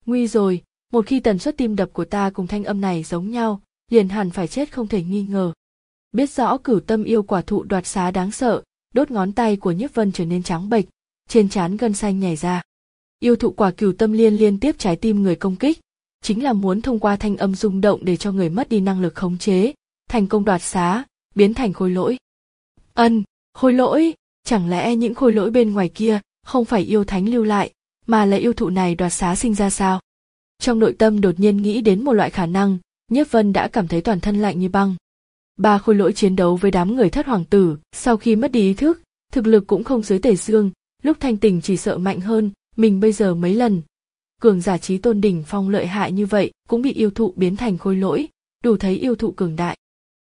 Nguy rồi, một khi tần suất tim đập của ta cùng thanh âm này giống nhau, liền hẳn phải chết không thể nghi ngờ. Biết rõ cửu tâm yêu quả thụ đoạt xá đáng sợ, đốt ngón tay của Nhiếp Vân trở nên trắng bệch, trên trán gân xanh nhảy ra. Yêu thụ quả cửu tâm liên liên tiếp trái tim người công kích, chính là muốn thông qua thanh âm rung động để cho người mất đi năng lực khống chế, thành công đoạt xá, biến thành khôi lỗi. Ân, khôi lỗi, chẳng lẽ những khôi lỗi bên ngoài kia không phải yêu thánh lưu lại, mà là yêu thụ này đoạt xá sinh ra sao? Trong nội tâm đột nhiên nghĩ đến một loại khả năng, Nhiếp Vân đã cảm thấy toàn thân lạnh như băng. Ba khôi lỗi chiến đấu với đám người thất hoàng tử, sau khi mất đi ý thức, thực lực cũng không dưới Tề Dương, lúc thanh tỉnh chỉ sợ mạnh hơn mình bây giờ mấy lần. Cường giả chí tôn đỉnh phong lợi hại như vậy cũng bị yêu thụ biến thành khôi lỗi, đủ thấy yêu thụ cường đại.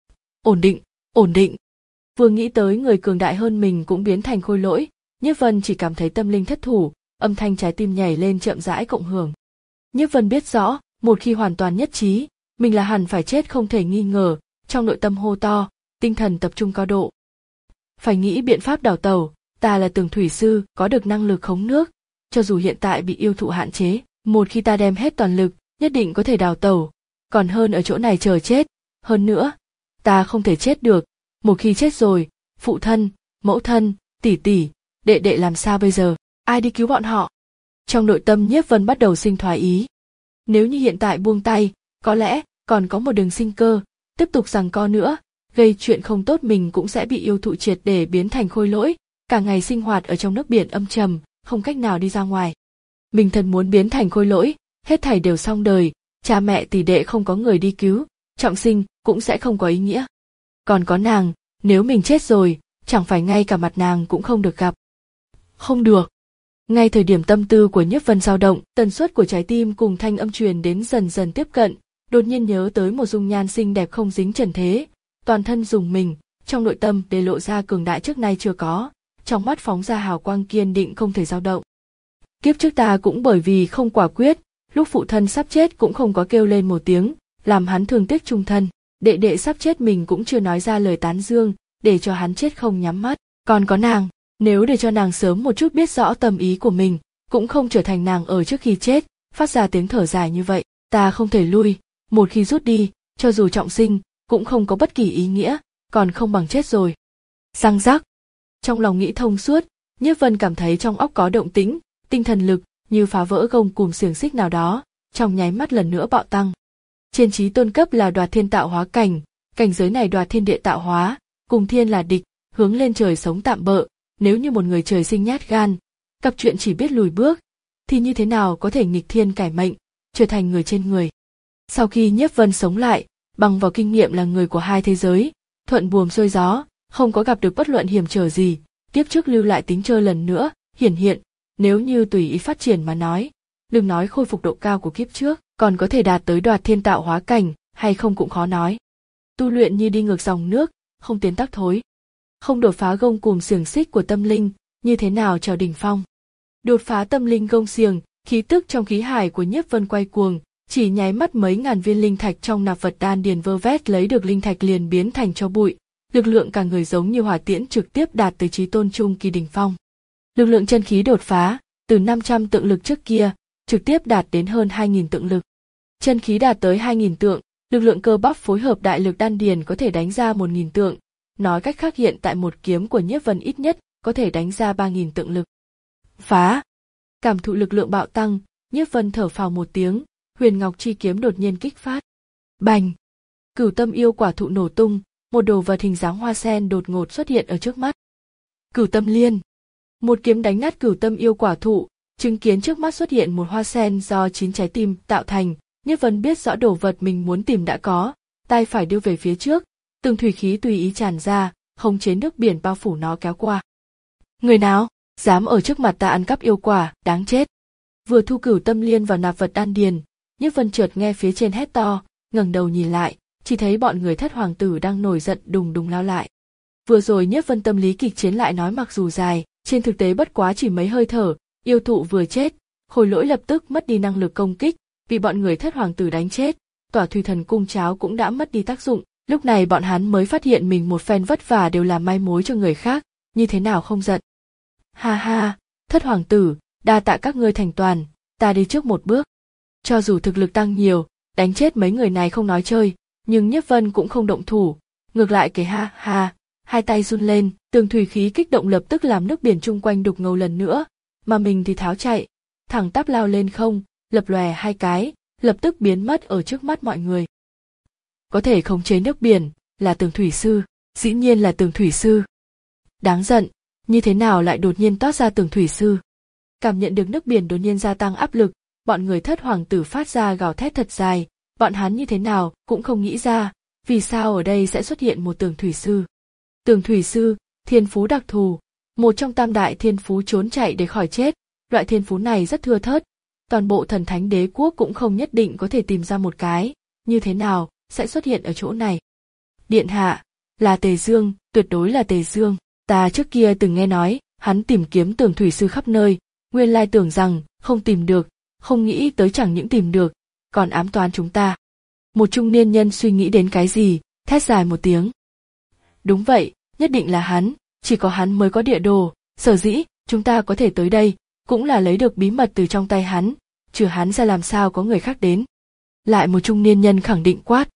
Ổn định, ổn định. Vừa nghĩ tới người cường đại hơn mình cũng biến thành khôi lỗi, Nhiếp Vân chỉ cảm thấy tâm linh thất thủ, âm thanh trái tim nhảy lên chậm rãi cộng hưởng. Nhiếp Vân biết rõ, một khi hoàn toàn nhất trí, mình là hẳn phải chết không thể nghi ngờ, trong nội tâm hô to, tinh thần tập trung cao độ. Phải nghĩ biện pháp đào tẩu, ta là tường thủy sư, có được năng lực khống nước, cho dù hiện tại bị yêu thụ hạn chế, một khi ta đem hết toàn lực, nhất định có thể đào tẩu, còn hơn ở chỗ này chờ chết. Hơn nữa, ta không thể chết được, một khi chết rồi, phụ thân, mẫu thân, tỷ tỷ, đệ đệ làm sao bây giờ, ai đi cứu bọn họ? Trong nội tâm Nhiếp Vân bắt đầu sinh thoái ý. Nếu như hiện tại buông tay, có lẽ còn có một đường sinh cơ, tiếp tục giằng co nữa, gây chuyện không tốt mình cũng sẽ bị yêu thụ triệt để biến thành khôi lỗi, cả ngày sinh hoạt ở trong nước biển âm trầm, không cách nào đi ra ngoài. Mình thật muốn biến thành khôi lỗi, hết thảy đều xong đời, cha mẹ tỷ đệ không có người đi cứu, trọng sinh cũng sẽ không có ý nghĩa. Còn có nàng, nếu mình chết rồi, chẳng phải ngay cả mặt nàng cũng không được gặp. Không được. Ngay thời điểm tâm tư của Nhiếp Vân dao động, tần suất của trái tim cùng thanh âm truyền đến dần dần tiếp cận, đột nhiên nhớ tới một dung nhan xinh đẹp không dính trần thế, toàn thân rùng mình, trong nội tâm để lộ ra cường đại trước nay chưa có, trong mắt phóng ra hào quang kiên định không thể dao động. Kiếp trước ta cũng bởi vì không quả quyết, lúc phụ thân sắp chết cũng không có kêu lên một tiếng, làm hắn thương tiếc chung thân, đệ đệ sắp chết mình cũng chưa nói ra lời tán dương, để cho hắn chết không nhắm mắt, còn có nàng, nếu để cho nàng sớm một chút biết rõ tâm ý của mình, cũng không trở thành nàng ở trước khi chết, phát ra tiếng thở dài như vậy, ta không thể lui, một khi rút đi, cho dù trọng sinh, cũng không có bất kỳ ý nghĩa, còn không bằng chết rồi. Răng rắc. Trong lòng nghĩ thông suốt, Nhiếp Vân cảm thấy trong óc có động tĩnh, tinh thần lực như phá vỡ gông cùm xiềng xích nào đó, trong nháy mắt lần nữa bạo tăng. Trên chí tôn cấp là đoạt thiên tạo hóa cảnh, cảnh giới này đoạt thiên địa tạo hóa, cùng thiên là địch, hướng lên trời sống tạm bợ, nếu như một người trời sinh nhát gan, gặp chuyện chỉ biết lùi bước, thì như thế nào có thể nghịch thiên cải mệnh, trở thành người trên người. Sau khi Nhiếp Vân sống lại, bằng vào kinh nghiệm là người của hai thế giới, thuận buồm xuôi gió, không có gặp được bất luận hiểm trở gì, kiếp trước lưu lại tính chơi lần nữa, hiển hiện, nếu như tùy ý phát triển mà nói, đừng nói khôi phục độ cao của kiếp trước, còn có thể đạt tới đoạt thiên tạo hóa cảnh, hay không cũng khó nói. Tu luyện như đi ngược dòng nước, không tiến tắc thối. Không đột phá gông cùm xiềng xích của tâm linh, như thế nào trèo đỉnh phong. Đột phá tâm linh gông xiềng, khí tức trong khí hải của Nhiếp Vân quay cuồng, chỉ nháy mắt mấy ngàn viên linh thạch trong nạp vật đan điền vơ vét lấy được linh thạch liền biến thành tro bụi, lực lượng cả người giống như hỏa tiễn trực tiếp đạt tới chí tôn trung kỳ đỉnh phong. Lực lượng chân khí đột phá, từ năm trăm tượng lực trước kia, trực tiếp đạt đến hơn hai nghìn tượng lực. Chân khí đạt tới hai nghìn tượng, lực lượng cơ bắp phối hợp đại lực đan điền có thể đánh ra một nghìn tượng, nói cách khác hiện tại một kiếm của Nhiếp Vân ít nhất có thể đánh ra ba nghìn tượng lực. Phá! Cảm thụ lực lượng bạo tăng, Nhiếp Vân thở phào một tiếng, Huyền Ngọc chi kiếm đột nhiên kích phát. Bành! Cửu tâm yêu quả thụ nổ tung, một đồ vật hình dáng hoa sen đột ngột xuất hiện ở trước mắt. Cửu tâm liên! Một kiếm đánh nát cửu tâm yêu quả thụ, chứng kiến trước mắt xuất hiện một hoa sen do chín trái tim tạo thành, Nhiếp Vân biết rõ đồ vật mình muốn tìm đã có, tay phải đưa về phía trước, từng thủy khí tùy ý tràn ra, khống chế nước biển bao phủ nó kéo qua. Người nào dám ở trước mặt ta ăn cắp yêu quả, đáng chết. Vừa thu cửu tâm liên vào nạp vật đan điền, Nhiếp Vân chợt nghe phía trên hét to, ngẩng đầu nhìn lại, chỉ thấy bọn người thất hoàng tử đang nổi giận đùng đùng lao lại. Vừa rồi Nhiếp Vân tâm lý kịch chiến lại nói mặc dù dài, trên thực tế bất quá chỉ mấy hơi thở, yêu thụ vừa chết, khôi lỗi lập tức mất đi năng lực công kích, bị bọn người thất hoàng tử đánh chết, tỏa thủy thần cung cháo cũng đã mất đi tác dụng, lúc này bọn hắn mới phát hiện mình một phen vất vả đều làm mai mối cho người khác, như thế nào không giận. Ha ha, thất hoàng tử, đa tạ các ngươi thành toàn, ta đi trước một bước. Cho dù thực lực tăng nhiều, đánh chết mấy người này không nói chơi, nhưng Nhiếp Vân cũng không động thủ, ngược lại cười ha ha, hai tay run lên, tường thủy khí kích động lập tức làm nước biển chung quanh đục ngầu lần nữa, mà mình thì tháo chạy, thẳng tắp lao lên không, lập lòe hai cái, lập tức biến mất ở trước mắt mọi người. Có thể khống chế nước biển, là tường thủy sư, dĩ nhiên là tường thủy sư. Đáng giận, như thế nào lại đột nhiên toát ra tường thủy sư? Cảm nhận được nước biển đột nhiên gia tăng áp lực, bọn người thất hoàng tử phát ra gào thét thật dài, bọn hắn như thế nào cũng không nghĩ ra, vì sao ở đây sẽ xuất hiện một tường thủy sư. Tường thủy sư, thiên phú đặc thù, một trong tam đại thiên phú trốn chạy để khỏi chết, loại thiên phú này rất thưa thớt, toàn bộ thần thánh đế quốc cũng không nhất định có thể tìm ra một cái, như thế nào sẽ xuất hiện ở chỗ này. Điện hạ, là Tề Dương, tuyệt đối là Tề Dương, ta trước kia từng nghe nói, hắn tìm kiếm tường thủy sư khắp nơi, nguyên lai tưởng rằng không tìm được, không nghĩ tới chẳng những tìm được, còn ám toán chúng ta. Một trung niên nhân suy nghĩ đến cái gì, thét dài một tiếng. Đúng vậy, nhất định là hắn, chỉ có hắn mới có địa đồ, sở dĩ chúng ta có thể tới đây, cũng là lấy được bí mật từ trong tay hắn, trừ hắn ra làm sao có người khác đến. Lại một trung niên nhân khẳng định quát.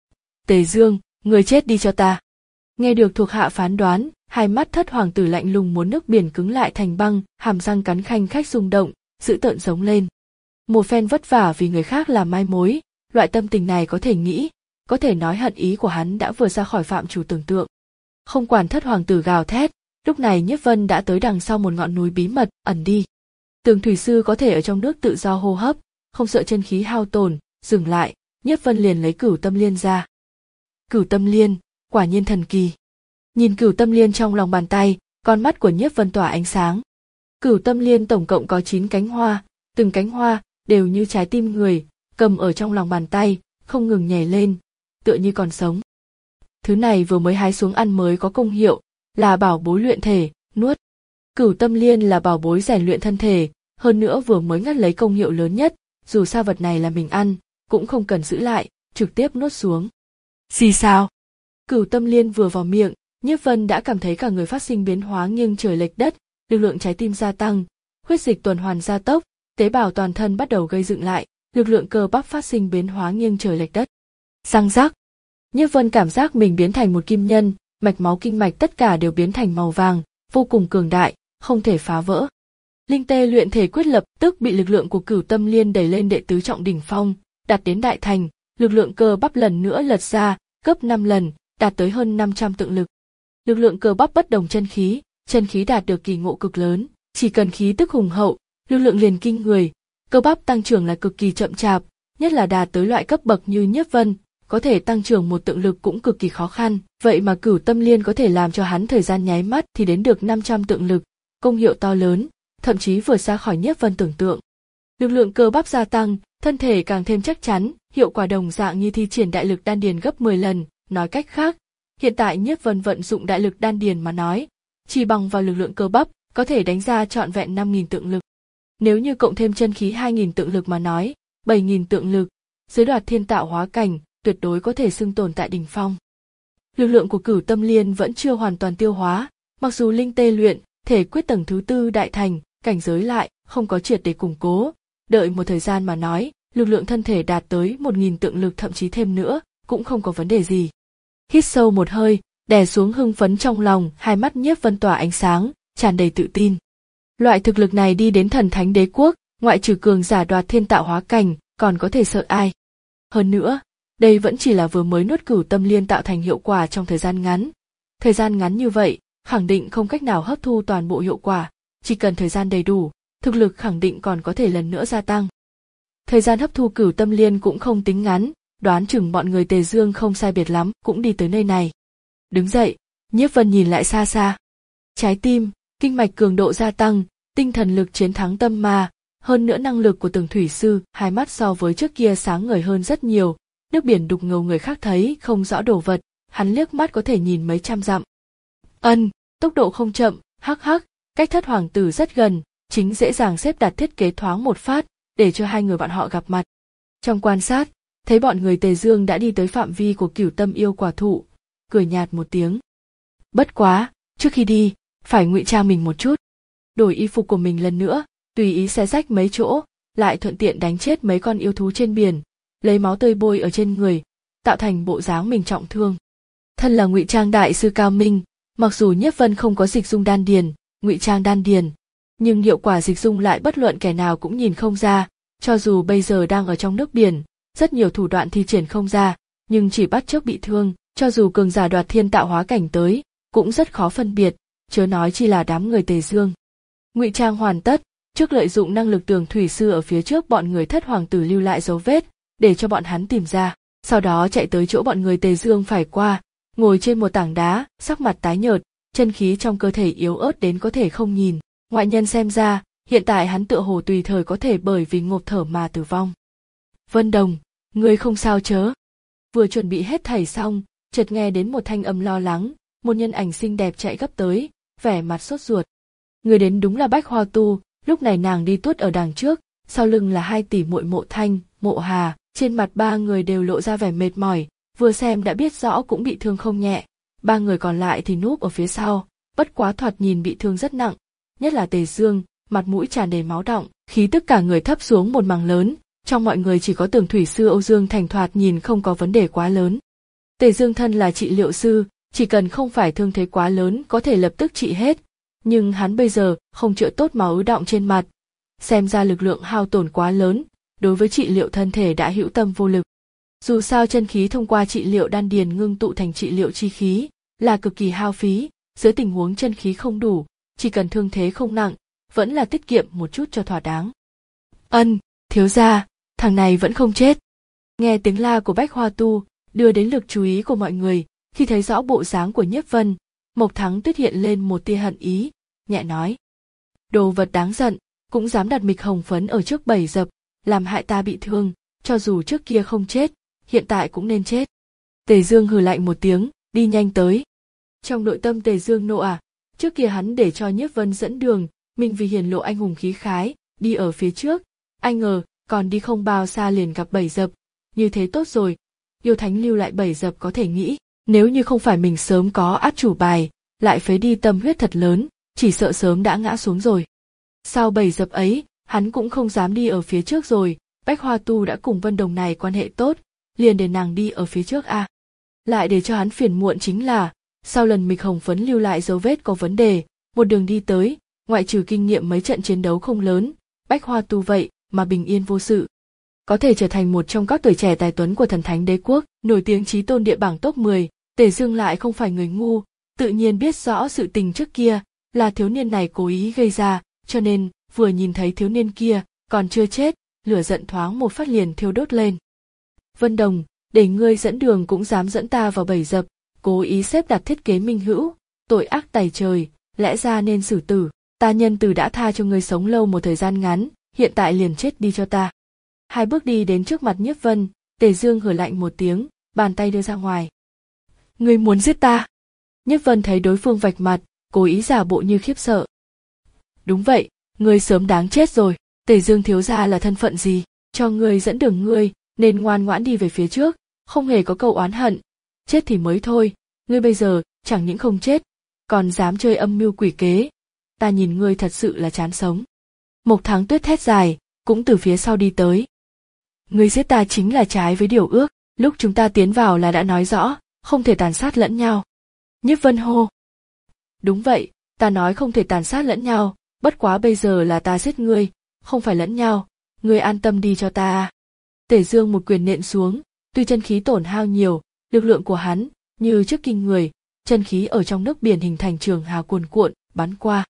Tề Dương, người chết đi cho ta. Nghe được thuộc hạ phán đoán, hai mắt thất hoàng tử lạnh lùng muốn nước biển cứng lại thành băng, hàm răng cắn khanh khách rung động, dữ tợn giống lên. Một phen vất vả vì người khác làm mai mối, loại tâm tình này có thể nghĩ, có thể nói hận ý của hắn đã vừa ra khỏi phạm trù tưởng tượng. Không quản thất hoàng tử gào thét, lúc này Nhiếp Vân đã tới đằng sau một ngọn núi bí mật, ẩn đi. Tường thủy sư có thể ở trong nước tự do hô hấp, không sợ chân khí hao tổn, dừng lại, Nhiếp Vân liền lấy Cửu Tâm Liên ra. Cửu Tâm Liên, quả nhiên thần kỳ. Nhìn Cửu Tâm Liên trong lòng bàn tay, con mắt của Nhiếp Vân tỏa ánh sáng. Cửu Tâm Liên tổng cộng có chín cánh hoa, từng cánh hoa đều như trái tim người, cầm ở trong lòng bàn tay, không ngừng nhảy lên, tựa như còn sống. Thứ này vừa mới hái xuống ăn mới có công hiệu, là bảo bối luyện thể, nuốt. Cửu Tâm Liên là bảo bối rèn luyện thân thể, hơn nữa vừa mới ngắt lấy công hiệu lớn nhất, dù sao vật này là mình ăn, cũng không cần giữ lại, trực tiếp nuốt xuống. Gì sao? Cửu Tâm Liên vừa vào miệng, Nhiếp Vân đã cảm thấy cả người phát sinh biến hóa nghiêng trời lệch đất, lực lượng trái tim gia tăng, huyết dịch tuần hoàn gia tốc, tế bào toàn thân bắt đầu gây dựng lại, lực lượng cơ bắp phát sinh biến hóa nghiêng trời lệch đất. Răng rắc. Nhiếp Vân cảm giác mình biến thành một kim nhân, mạch máu kinh mạch tất cả đều biến thành màu vàng, vô cùng cường đại, không thể phá vỡ. Linh tê luyện thể quyết lập tức bị lực lượng của Cửu Tâm Liên đẩy lên đệ tứ trọng đỉnh phong, đạt đến đại thành, lực lượng cơ bắp lần nữa lật ra, gấp năm lần, đạt tới hơn năm trăm tượng lực. Lực lượng cơ bắp bất đồng chân khí, chân khí đạt được kỳ ngộ cực lớn, chỉ cần khí tức hùng hậu, lực lượng liền kinh người, cơ bắp tăng trưởng là cực kỳ chậm chạp, nhất là đạt tới loại cấp bậc như Nhiếp Vân, có thể tăng trưởng một tượng lực cũng cực kỳ khó khăn, vậy mà Cửu Tâm Liên có thể làm cho hắn thời gian nháy mắt thì đến được năm trăm tượng lực, công hiệu to lớn, thậm chí vượt xa khỏi Nhiếp Vân tưởng tượng. Lực lượng cơ bắp gia tăng, thân thể càng thêm chắc chắn, hiệu quả đồng dạng như thi triển đại lực đan điền gấp mười lần, nói cách khác, hiện tại Nhiếp Vân vận dụng đại lực đan điền mà nói, chỉ bằng vào lực lượng cơ bắp, có thể đánh ra trọn vẹn năm nghìn tượng lực. Nếu như cộng thêm chân khí hai nghìn tượng lực mà nói, bảy nghìn tượng lực, dưới đoạt thiên tạo hóa cảnh, tuyệt đối có thể xưng tồn tại đỉnh phong. Lực lượng của Cửu Tâm Liên vẫn chưa hoàn toàn tiêu hóa, mặc dù linh tê luyện, thể quyết tầng thứ tư đại thành, cảnh giới lại, không có triệt để củng cố, đợi một thời gian mà nói, lực lượng thân thể đạt tới một nghìn tượng lực thậm chí thêm nữa, cũng không có vấn đề gì. Hít sâu một hơi, đè xuống hưng phấn trong lòng, hai mắt Nhiếp Vân tỏa ánh sáng, tràn đầy tự tin. Loại thực lực này đi đến thần thánh đế quốc, ngoại trừ cường giả đoạt thiên tạo hóa cảnh, còn có thể sợ ai. Hơn nữa, đây vẫn chỉ là vừa mới nuốt Cửu Tâm Liên tạo thành hiệu quả trong thời gian ngắn. Thời gian ngắn như vậy, khẳng định không cách nào hấp thu toàn bộ hiệu quả, chỉ cần thời gian đầy đủ, thực lực khẳng định còn có thể lần nữa gia tăng. Thời gian hấp thu Cửu Tâm Liên cũng không tính ngắn, đoán chừng bọn người Tề Dương không sai biệt lắm cũng đi tới nơi này. Đứng dậy, Nhiếp Vân nhìn lại xa xa. Trái tim, kinh mạch cường độ gia tăng, tinh thần lực chiến thắng tâm ma, hơn nữa năng lực của Tường thủy sư, hai mắt so với trước kia sáng ngời hơn rất nhiều, nước biển đục ngầu người khác thấy không rõ đồ vật, hắn liếc mắt có thể nhìn mấy trăm dặm. Ân, tốc độ không chậm, hắc hắc, cách thất hoàng tử rất gần, chính dễ dàng xếp đặt thiết kế thoáng một phát, để cho hai người bọn họ gặp mặt. Trong quan sát, thấy bọn người Tề Dương đã đi tới phạm vi của Cửu Tâm yêu quả thụ, cười nhạt một tiếng. Bất quá, trước khi đi, phải ngụy trang mình một chút. Đổi y phục của mình lần nữa, tùy ý xé rách mấy chỗ, lại thuận tiện đánh chết mấy con yêu thú trên biển, lấy máu tươi bôi ở trên người, tạo thành bộ dáng mình trọng thương. Thân là ngụy trang đại sư cao minh, mặc dù Nhiếp Vân không có dịch dung đan điền, ngụy trang đan điền, nhưng hiệu quả dịch dung lại bất luận kẻ nào cũng nhìn không ra, cho dù bây giờ đang ở trong nước biển, rất nhiều thủ đoạn thi triển không ra, nhưng chỉ bắt chước bị thương, cho dù cường giả đoạt thiên tạo hóa cảnh tới, cũng rất khó phân biệt, chớ nói chi là đám người Tề Dương. Ngụy trang hoàn tất, trước lợi dụng năng lực tường thủy sư ở phía trước bọn người Thất hoàng tử lưu lại dấu vết, để cho bọn hắn tìm ra, sau đó chạy tới chỗ bọn người Tề Dương phải qua, ngồi trên một tảng đá, sắc mặt tái nhợt, chân khí trong cơ thể yếu ớt đến có thể không nhìn, ngoại nhân xem ra, hiện tại hắn tựa hồ tùy thời có thể bởi vì ngộp thở mà tử vong. Vân Đồng, ngươi không sao chớ? Vừa chuẩn bị hết thảy xong, chợt nghe đến một thanh âm lo lắng, một nhân ảnh xinh đẹp chạy gấp tới, vẻ mặt sốt ruột. Người đến đúng là Bách Hoa Tu, lúc này nàng đi tuốt ở đằng trước, sau lưng là hai tỷ muội Mộ Thanh, Mộ Hà, trên mặt ba người đều lộ ra vẻ mệt mỏi, vừa xem đã biết rõ cũng bị thương không nhẹ, ba người còn lại thì núp ở phía sau, bất quá thoạt nhìn bị thương rất nặng, nhất là Tề Dương, mặt mũi tràn đầy máu đọng, khí tức cả người thấp xuống một mảng lớn, trong mọi người chỉ có Tường thủy sư Âu Dương Thành thoạt nhìn không có vấn đề quá lớn. Tề Dương thân là trị liệu sư, chỉ cần không phải thương thế quá lớn có thể lập tức trị hết, nhưng hắn bây giờ không chữa tốt máu ứ đọng trên mặt, xem ra lực lượng hao tổn quá lớn, đối với trị liệu thân thể đã hữu tâm vô lực. Dù sao chân khí thông qua trị liệu đan điền ngưng tụ thành trị liệu chi khí, là cực kỳ hao phí, dưới tình huống chân khí không đủ, chỉ cần thương thế không nặng, vẫn là tiết kiệm một chút cho thỏa đáng. Ân, thiếu gia, thằng này vẫn không chết. Nghe tiếng la của Bách Hoa Tu, đưa đến lực chú ý của mọi người, khi thấy rõ bộ dáng của Nhiếp Vân, Mộc Thắng Tuyết hiện lên một tia hận ý, nhẹ nói. Đồ vật đáng giận, cũng dám đặt mịch hồng phấn ở trước bầy dập, làm hại ta bị thương, cho dù trước kia không chết, hiện tại cũng nên chết. Tề Dương hừ lạnh một tiếng, đi nhanh tới. Trong nội tâm Tề Dương nộ à, trước kia hắn để cho Nhiếp Vân dẫn đường, mình vì hiển lộ anh hùng khí khái, đi ở phía trước, anh ngờ, còn đi không bao xa liền gặp bầy dập, như thế tốt rồi, yêu thánh lưu lại bầy dập có thể nghĩ, nếu như không phải mình sớm có át chủ bài, lại phế đi tâm huyết thật lớn, chỉ sợ sớm đã ngã xuống rồi. Sau bầy dập ấy, hắn cũng không dám đi ở phía trước rồi, Bách Hoa Tu đã cùng Vân Đồng này quan hệ tốt, liền để nàng đi ở phía trước a. À. Lại để cho hắn phiền muộn chính là, sau lần mịch hồng phấn lưu lại dấu vết có vấn đề, một đường đi tới, ngoại trừ kinh nghiệm mấy trận chiến đấu không lớn, Bách Hoa Tu vậy mà bình yên vô sự. Có thể trở thành một trong các tuổi trẻ tài tuấn của thần thánh đế quốc, nổi tiếng chí tôn địa bảng top mười, Tề Dương lại không phải người ngu, tự nhiên biết rõ sự tình trước kia, là thiếu niên này cố ý gây ra, cho nên, vừa nhìn thấy thiếu niên kia, còn chưa chết, lửa giận thoáng một phát liền thiêu đốt lên. Vân Đồng, để ngươi dẫn đường cũng dám dẫn ta vào bẫy dập, cố ý xếp đặt thiết kế minh hữu, tội ác tày trời, lẽ ra nên xử tử, ta nhân từ đã tha cho ngươi sống lâu một thời gian ngắn, hiện tại liền chết đi cho ta. Hai bước đi đến trước mặt Nhiếp Vân, Tề Dương hừ lạnh một tiếng, bàn tay đưa ra ngoài. Ngươi muốn giết ta? Nhiếp Vân thấy đối phương vạch mặt, cố ý giả bộ như khiếp sợ. Đúng vậy, ngươi sớm đáng chết rồi, Tề Dương thiếu gia là thân phận gì, cho ngươi dẫn đường ngươi, nên ngoan ngoãn đi về phía trước, không hề có câu oán hận, chết thì mới thôi, ngươi bây giờ chẳng những không chết, còn dám chơi âm mưu quỷ kế, ta nhìn ngươi thật sự là chán sống. Mộc Thắng Tuyết thét dài, cũng từ phía sau đi tới. Ngươi giết ta chính là trái với điều ước, lúc chúng ta tiến vào là đã nói rõ, không thể tàn sát lẫn nhau. Nhiếp Vân hô. Đúng vậy, ta nói không thể tàn sát lẫn nhau, bất quá bây giờ là ta giết ngươi, không phải lẫn nhau, ngươi an tâm đi cho ta. Tề Dương một quyền nện xuống, tuy chân khí tổn hao nhiều, lực lượng của hắn, như trước kinh người, chân khí ở trong nước biển hình thành trường hào cuồn cuộn, bắn qua.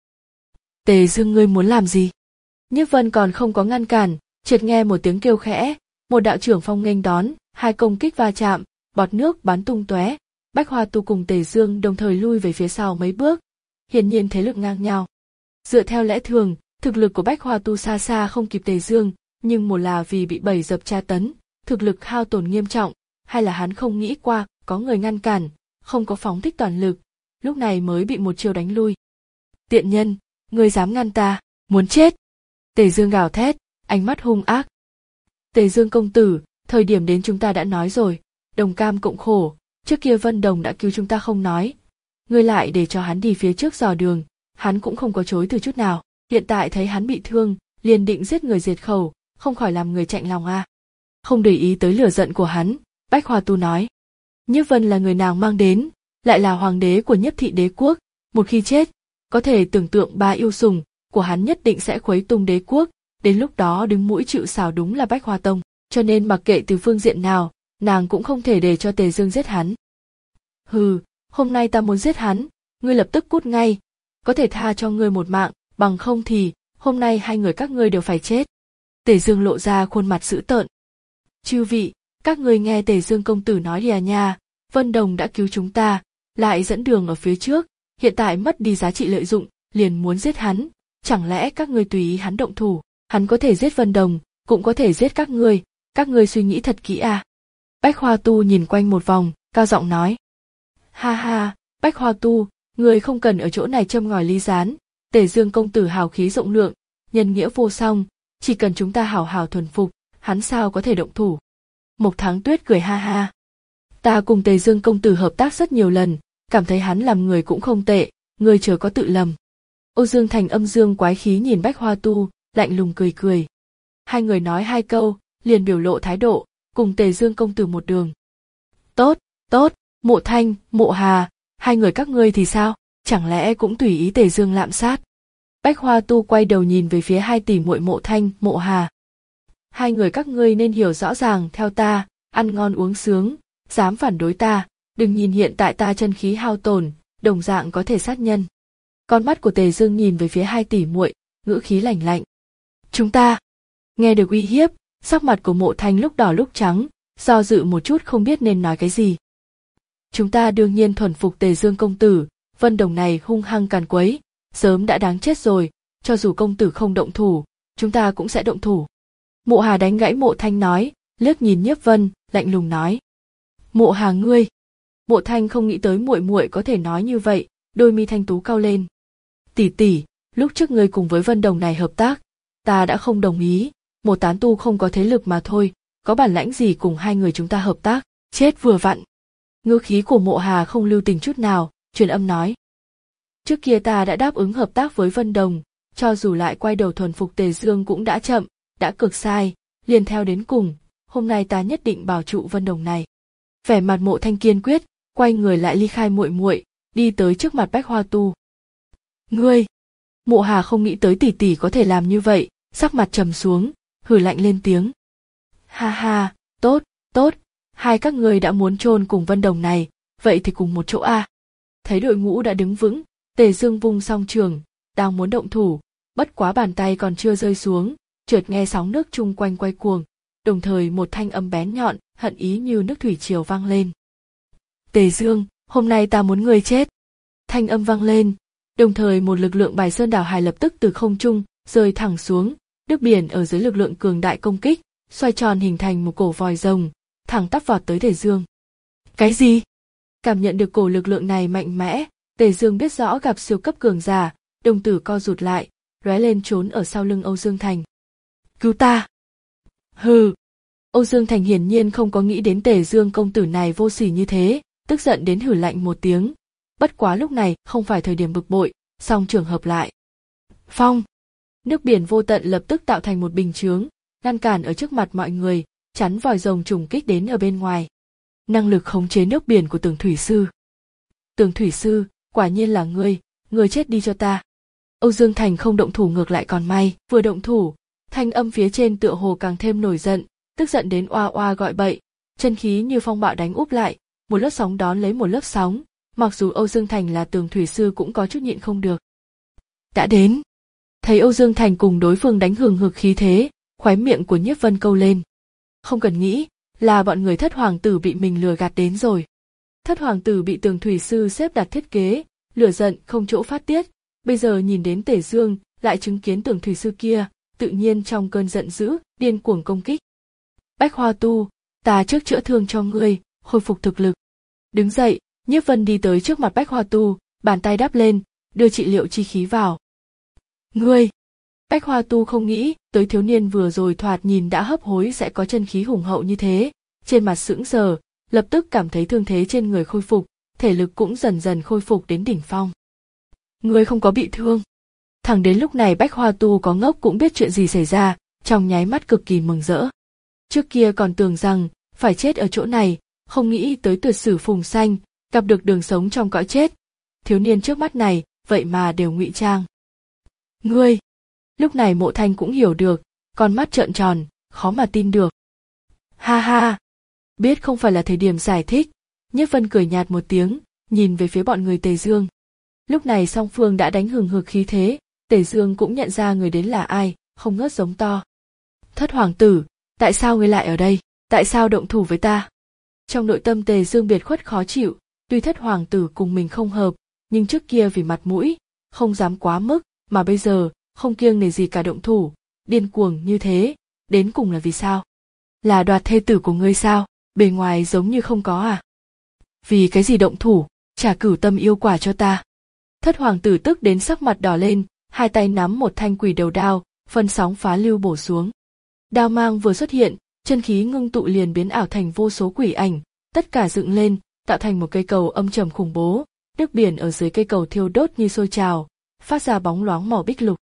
Tề Dương ngươi muốn làm gì? Nhiếp Vân còn không có ngăn cản, chợt nghe một tiếng kêu khẽ, một đạo trưởng phong nghênh đón, hai công kích va chạm, bọt nước bắn tung tóe. Bách Hoa Tu cùng Tề Dương đồng thời lui về phía sau mấy bước, hiển nhiên thế lực ngang nhau. Dựa theo lẽ thường, thực lực của Bách Hoa Tu xa xa không kịp Tề Dương, nhưng một là vì bị bầy dập tra tấn, thực lực hao tổn nghiêm trọng, hay là hắn không nghĩ qua có người ngăn cản, không có phóng thích toàn lực, lúc này mới bị một chiêu đánh lui. Tiện nhân, ngươi dám ngăn ta, muốn chết! Tề Dương gào thét, ánh mắt hung ác. Tề Dương công tử, thời điểm đến chúng ta đã nói rồi, đồng cam cộng khổ, trước kia Vân Đồng đã cứu chúng ta không nói, ngươi lại để cho hắn đi phía trước dò đường, hắn cũng không có chối từ chút nào, hiện tại thấy hắn bị thương, liền định giết người diệt khẩu, không khỏi làm người chạnh lòng à. Không để ý tới lửa giận của hắn, Bách Hoa Tu nói. Nhiếp Vân là người nàng mang đến, lại là hoàng đế của Nhiếp thị đế quốc, một khi chết, có thể tưởng tượng ba yêu sủng của hắn nhất định sẽ khuấy tung đế quốc, đến lúc đó đứng mũi chịu sào đúng là Bách Hoa Tông, cho nên mặc kệ từ phương diện nào, nàng cũng không thể để cho Tề Dương giết hắn. Hừ, hôm nay ta muốn giết hắn, ngươi lập tức cút ngay, có thể tha cho ngươi một mạng, bằng không thì, hôm nay hai người các ngươi đều phải chết. Tề Dương lộ ra khuôn mặt dữ tợn. Chư vị, các ngươi nghe Tề Dương công tử nói đi à nha, Vân Đồng đã cứu chúng ta, lại dẫn đường ở phía trước, hiện tại mất đi giá trị lợi dụng, liền muốn giết hắn, chẳng lẽ các ngươi tùy ý hắn động thủ, hắn có thể giết Vân Đồng, cũng có thể giết các ngươi, các ngươi suy nghĩ thật kỹ à. Bách Hoa Tu nhìn quanh một vòng, cao giọng nói. Ha ha, Bách Hoa Tu, ngươi không cần ở chỗ này châm ngòi ly gián, Tề Dương công tử hào khí rộng lượng, nhân nghĩa vô song, chỉ cần chúng ta hảo hảo thuần phục, hắn sao có thể động thủ. Mộc Thắng Tuyết cười ha ha. Ta cùng Tề Dương công tử hợp tác rất nhiều lần, cảm thấy hắn làm người cũng không tệ, ngươi chớ có tự lầm. Âu Dương Thành âm dương quái khí nhìn Bách Hoa Tu, lạnh lùng cười cười. Hai người nói hai câu, liền biểu lộ thái độ, cùng Tề Dương công tử một đường. Tốt, tốt, Mộ Thanh, Mộ Hà, hai người các ngươi thì sao, chẳng lẽ cũng tùy ý Tề Dương lạm sát? Bách Hoa Tu quay đầu nhìn về phía hai tỷ muội Mộ Thanh, Mộ Hà. Hai người các ngươi nên hiểu rõ ràng, theo ta, ăn ngon uống sướng, dám phản đối ta, đừng nhìn hiện tại ta chân khí hao tổn, đồng dạng có thể sát nhân. Con mắt của Tề Dương nhìn về phía hai tỷ muội, ngữ khí lạnh lạnh. Chúng ta, nghe được uy hiếp, sắc mặt của Mộ Thanh lúc đỏ lúc trắng, do dự một chút không biết nên nói cái gì. Chúng ta đương nhiên thuần phục Tề Dương công tử, Vân Đồng này hung hăng càn quấy, sớm đã đáng chết rồi, cho dù công tử không động thủ, chúng ta cũng sẽ động thủ. Mộ Hà đánh gãy Mộ Thanh nói, liếc nhìn Nhiếp Vân, lạnh lùng nói. Mộ Hà ngươi. Mộ Thanh không nghĩ tới muội muội có thể nói như vậy, đôi mi thanh tú cau lên. Tỷ tỷ, lúc trước ngươi cùng với Vân Đồng này hợp tác, ta đã không đồng ý, một tán tu không có thế lực mà thôi, có bản lãnh gì cùng hai người chúng ta hợp tác, chết vừa vặn. Ngữ khí của Mộ Hà không lưu tình chút nào, truyền âm nói. Trước kia ta đã đáp ứng hợp tác với Vân Đồng, cho dù lại quay đầu thuần phục Tề Dương cũng đã chậm, đã cực sai, liền theo đến cùng, hôm nay ta nhất định bảo trụ Vân Đồng này. Vẻ mặt Mộ Thanh kiên quyết, quay người lại ly khai muội muội, đi tới trước mặt Bách Hoa Tu. Ngươi! Mộ Hà không nghĩ tới tỷ tỷ có thể làm như vậy, sắc mặt trầm xuống, hừ lạnh lên tiếng. Ha ha, tốt, tốt, hai các ngươi đã muốn chôn cùng Vân Đồng này, vậy thì cùng một chỗ a. À. Thấy đội ngũ đã đứng vững, Tề Dương vung song trường, đang muốn động thủ, bất quá bàn tay còn chưa rơi xuống, chợt nghe sóng nước chung quanh quay cuồng, đồng thời một thanh âm bén nhọn, hận ý như nước thủy triều vang lên. Tề Dương, hôm nay ta muốn ngươi chết. Thanh âm vang lên, đồng thời một lực lượng Bài Sơn Đảo Hải lập tức từ không trung rơi thẳng xuống, nước biển ở dưới lực lượng cường đại công kích, xoay tròn hình thành một cổ vòi rồng, thẳng tắp vọt tới Tề Dương. Cái gì? Cảm nhận được cổ lực lượng này mạnh mẽ, Tề Dương biết rõ gặp siêu cấp cường giả, đồng tử co rụt lại, lóe lên trốn ở sau lưng Âu Dương Thành. Cứu ta! Hừ! Âu Dương Thành hiển nhiên không có nghĩ đến Tề Dương công tử này vô sỉ như thế, tức giận đến hử lạnh một tiếng. Bất quá lúc này không phải thời điểm bực bội, song trường hợp lại. Phong! Nước biển vô tận lập tức tạo thành một bình chướng, ngăn cản ở trước mặt mọi người, chắn vòi rồng trùng kích đến ở bên ngoài. Năng lực khống chế nước biển của Tường Thủy Sư. Tường Thủy Sư, quả nhiên là ngươi, ngươi chết đi cho ta. Âu Dương Thành không động thủ ngược lại còn may, vừa động thủ, thanh âm phía trên tựa hồ càng thêm nổi giận, tức giận đến oa oa gọi bậy, chân khí như phong bạo đánh úp lại, một lớp sóng đón lấy một lớp sóng, mặc dù Âu Dương Thành là Tường Thủy Sư cũng có chút nhịn không được. Đã đến. Thấy Âu Dương Thành cùng đối phương đánh hừng hực khí thế, khóe miệng của Nhiếp Vân câu lên. Không cần nghĩ, là bọn người Thất Hoàng tử bị mình lừa gạt đến rồi. Thất Hoàng tử bị Tường Thủy Sư xếp đặt thiết kế, lửa giận không chỗ phát tiết, bây giờ nhìn đến Tề Dương, lại chứng kiến Tường Thủy Sư kia, tự nhiên trong cơn giận dữ, điên cuồng công kích. Bách Hoa Tu, ta trước chữa thương cho ngươi, khôi phục thực lực. Đứng dậy, Nhiếp Vân đi tới trước mặt Bách Hoa Tu, bàn tay đắp lên, đưa trị liệu chi khí vào. Ngươi! Bách Hoa Tu không nghĩ tới thiếu niên vừa rồi thoạt nhìn đã hấp hối sẽ có chân khí hùng hậu như thế, trên mặt sững sờ, lập tức cảm thấy thương thế trên người khôi phục, thể lực cũng dần dần khôi phục đến đỉnh phong. Ngươi không có bị thương. Thẳng đến lúc này Bách Hoa Tu có ngốc cũng biết chuyện gì xảy ra, trong nháy mắt cực kỳ mừng rỡ. Trước kia còn tưởng rằng phải chết ở chỗ này, không nghĩ tới tuyệt sử phùng sanh, gặp được đường sống trong cõi chết. Thiếu niên trước mắt này, vậy mà đều ngụy trang. Ngươi! Lúc này Mộ Thanh cũng hiểu được, con mắt trợn tròn, khó mà tin được. Ha ha! Biết không phải là thời điểm giải thích, Nhiếp Vân cười nhạt một tiếng, nhìn về phía bọn người Tề Dương. Lúc này song phương đã đánh hừng hực khí thế, Tề Dương cũng nhận ra người đến là ai, không ngớt giống to. Thất hoàng tử, tại sao ngươi lại ở đây, tại sao động thủ với ta? Trong nội tâm Tề Dương biệt khuất khó chịu, tuy thất hoàng tử cùng mình không hợp, nhưng trước kia vì mặt mũi, không dám quá mức, mà bây giờ, không kiêng nể gì cả động thủ, điên cuồng như thế, đến cùng là vì sao? Là đoạt thê tử của ngươi sao, bề ngoài giống như không có à? Vì cái gì động thủ, trả cửu tâm yêu quả cho ta. Thất hoàng tử tức đến sắc mặt đỏ lên, hai tay nắm một thanh quỷ đầu đao, phân sóng phá lưu bổ xuống. Đao mang vừa xuất hiện, chân khí ngưng tụ liền biến ảo thành vô số quỷ ảnh, tất cả dựng lên, tạo thành một cây cầu âm trầm khủng bố, nước biển ở dưới cây cầu thiêu đốt như sôi trào, phát ra bóng loáng màu bích lục.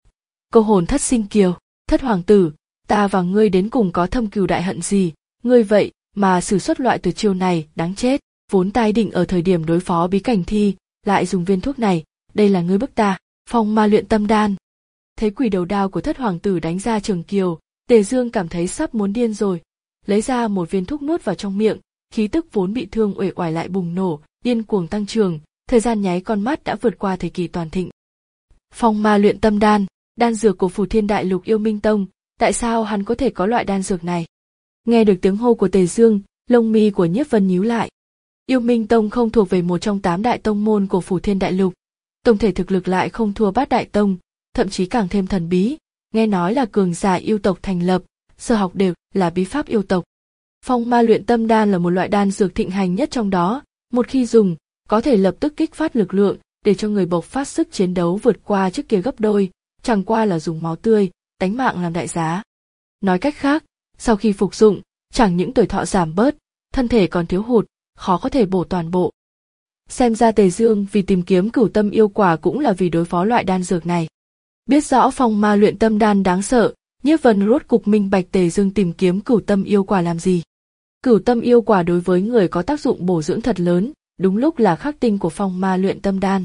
Câu hồn thất sinh kiều, thất hoàng tử, ta và ngươi đến cùng có thâm cừu đại hận gì, ngươi vậy mà sử xuất loại tuyệt chiêu này, đáng chết, vốn tai định ở thời điểm đối phó bí cảnh thi, lại dùng viên thuốc này, đây là ngươi bức ta, phong ma luyện tâm đan. Thấy quỷ đầu đao của thất hoàng tử đánh ra trường kiều, Tề Dương cảm thấy sắp muốn điên rồi, lấy ra một viên thuốc nuốt vào trong miệng, khí tức vốn bị thương uể oải lại bùng nổ, điên cuồng tăng trưởng, thời gian nháy con mắt đã vượt qua thời kỳ toàn thịnh. Phong ma luyện tâm đan, đan dược của Phù Thiên Đại Lục Yêu Minh Tông, tại sao hắn có thể có loại đan dược này? Nghe được tiếng hô của Tề Dương, lông mi của Nhiếp Vân nhíu lại. Yêu Minh Tông không thuộc về một trong tám đại tông môn của Phù Thiên Đại Lục, tổng thể thực lực lại không thua Bát Đại Tông, thậm chí càng thêm thần bí, nghe nói là cường giả yêu tộc thành lập, sở học đều là bí pháp yêu tộc. Phong ma luyện tâm đan là một loại đan dược thịnh hành nhất trong đó, một khi dùng, có thể lập tức kích phát lực lượng, để cho người bộc phát sức chiến đấu vượt qua trước kia gấp đôi, chẳng qua là dùng máu tươi, tánh mạng làm đại giá. Nói cách khác, sau khi phục dụng, chẳng những tuổi thọ giảm bớt, thân thể còn thiếu hụt, khó có thể bổ toàn bộ. Xem ra Tề Dương vì tìm kiếm cửu tâm yêu quả cũng là vì đối phó loại đan dược này. Biết rõ phong ma luyện tâm đan đáng sợ, Nhiếp Vân rốt cục minh bạch Tề Dương tìm kiếm cửu tâm yêu quả làm gì. Cửu tâm yêu quả đối với người có tác dụng bổ dưỡng thật lớn, đúng lúc là khắc tinh của phong ma luyện tâm đan.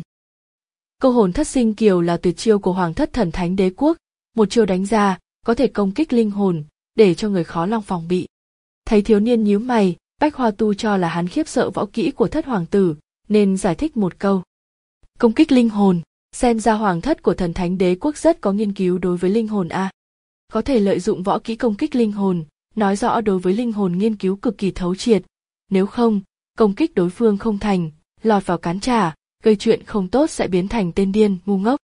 Câu hồn thất sinh kiều là tuyệt chiêu của Hoàng Thất Thần Thánh Đế Quốc, một chiêu đánh ra, có thể công kích linh hồn, để cho người khó lòng phòng bị. Thấy thiếu niên nhíu mày, Bách Hoa Tu cho là hắn khiếp sợ võ kỹ của thất hoàng tử, nên giải thích một câu. Công kích linh hồn, xem ra Hoàng Thất của Thần Thánh Đế Quốc rất có nghiên cứu đối với linh hồn a. Có thể lợi dụng võ kỹ công kích linh hồn, nói rõ đối với linh hồn nghiên cứu cực kỳ thấu triệt. Nếu không, công kích đối phương không thành, lọt vào cán trả, gây chuyện không tốt sẽ biến thành tên điên, ngu ngốc.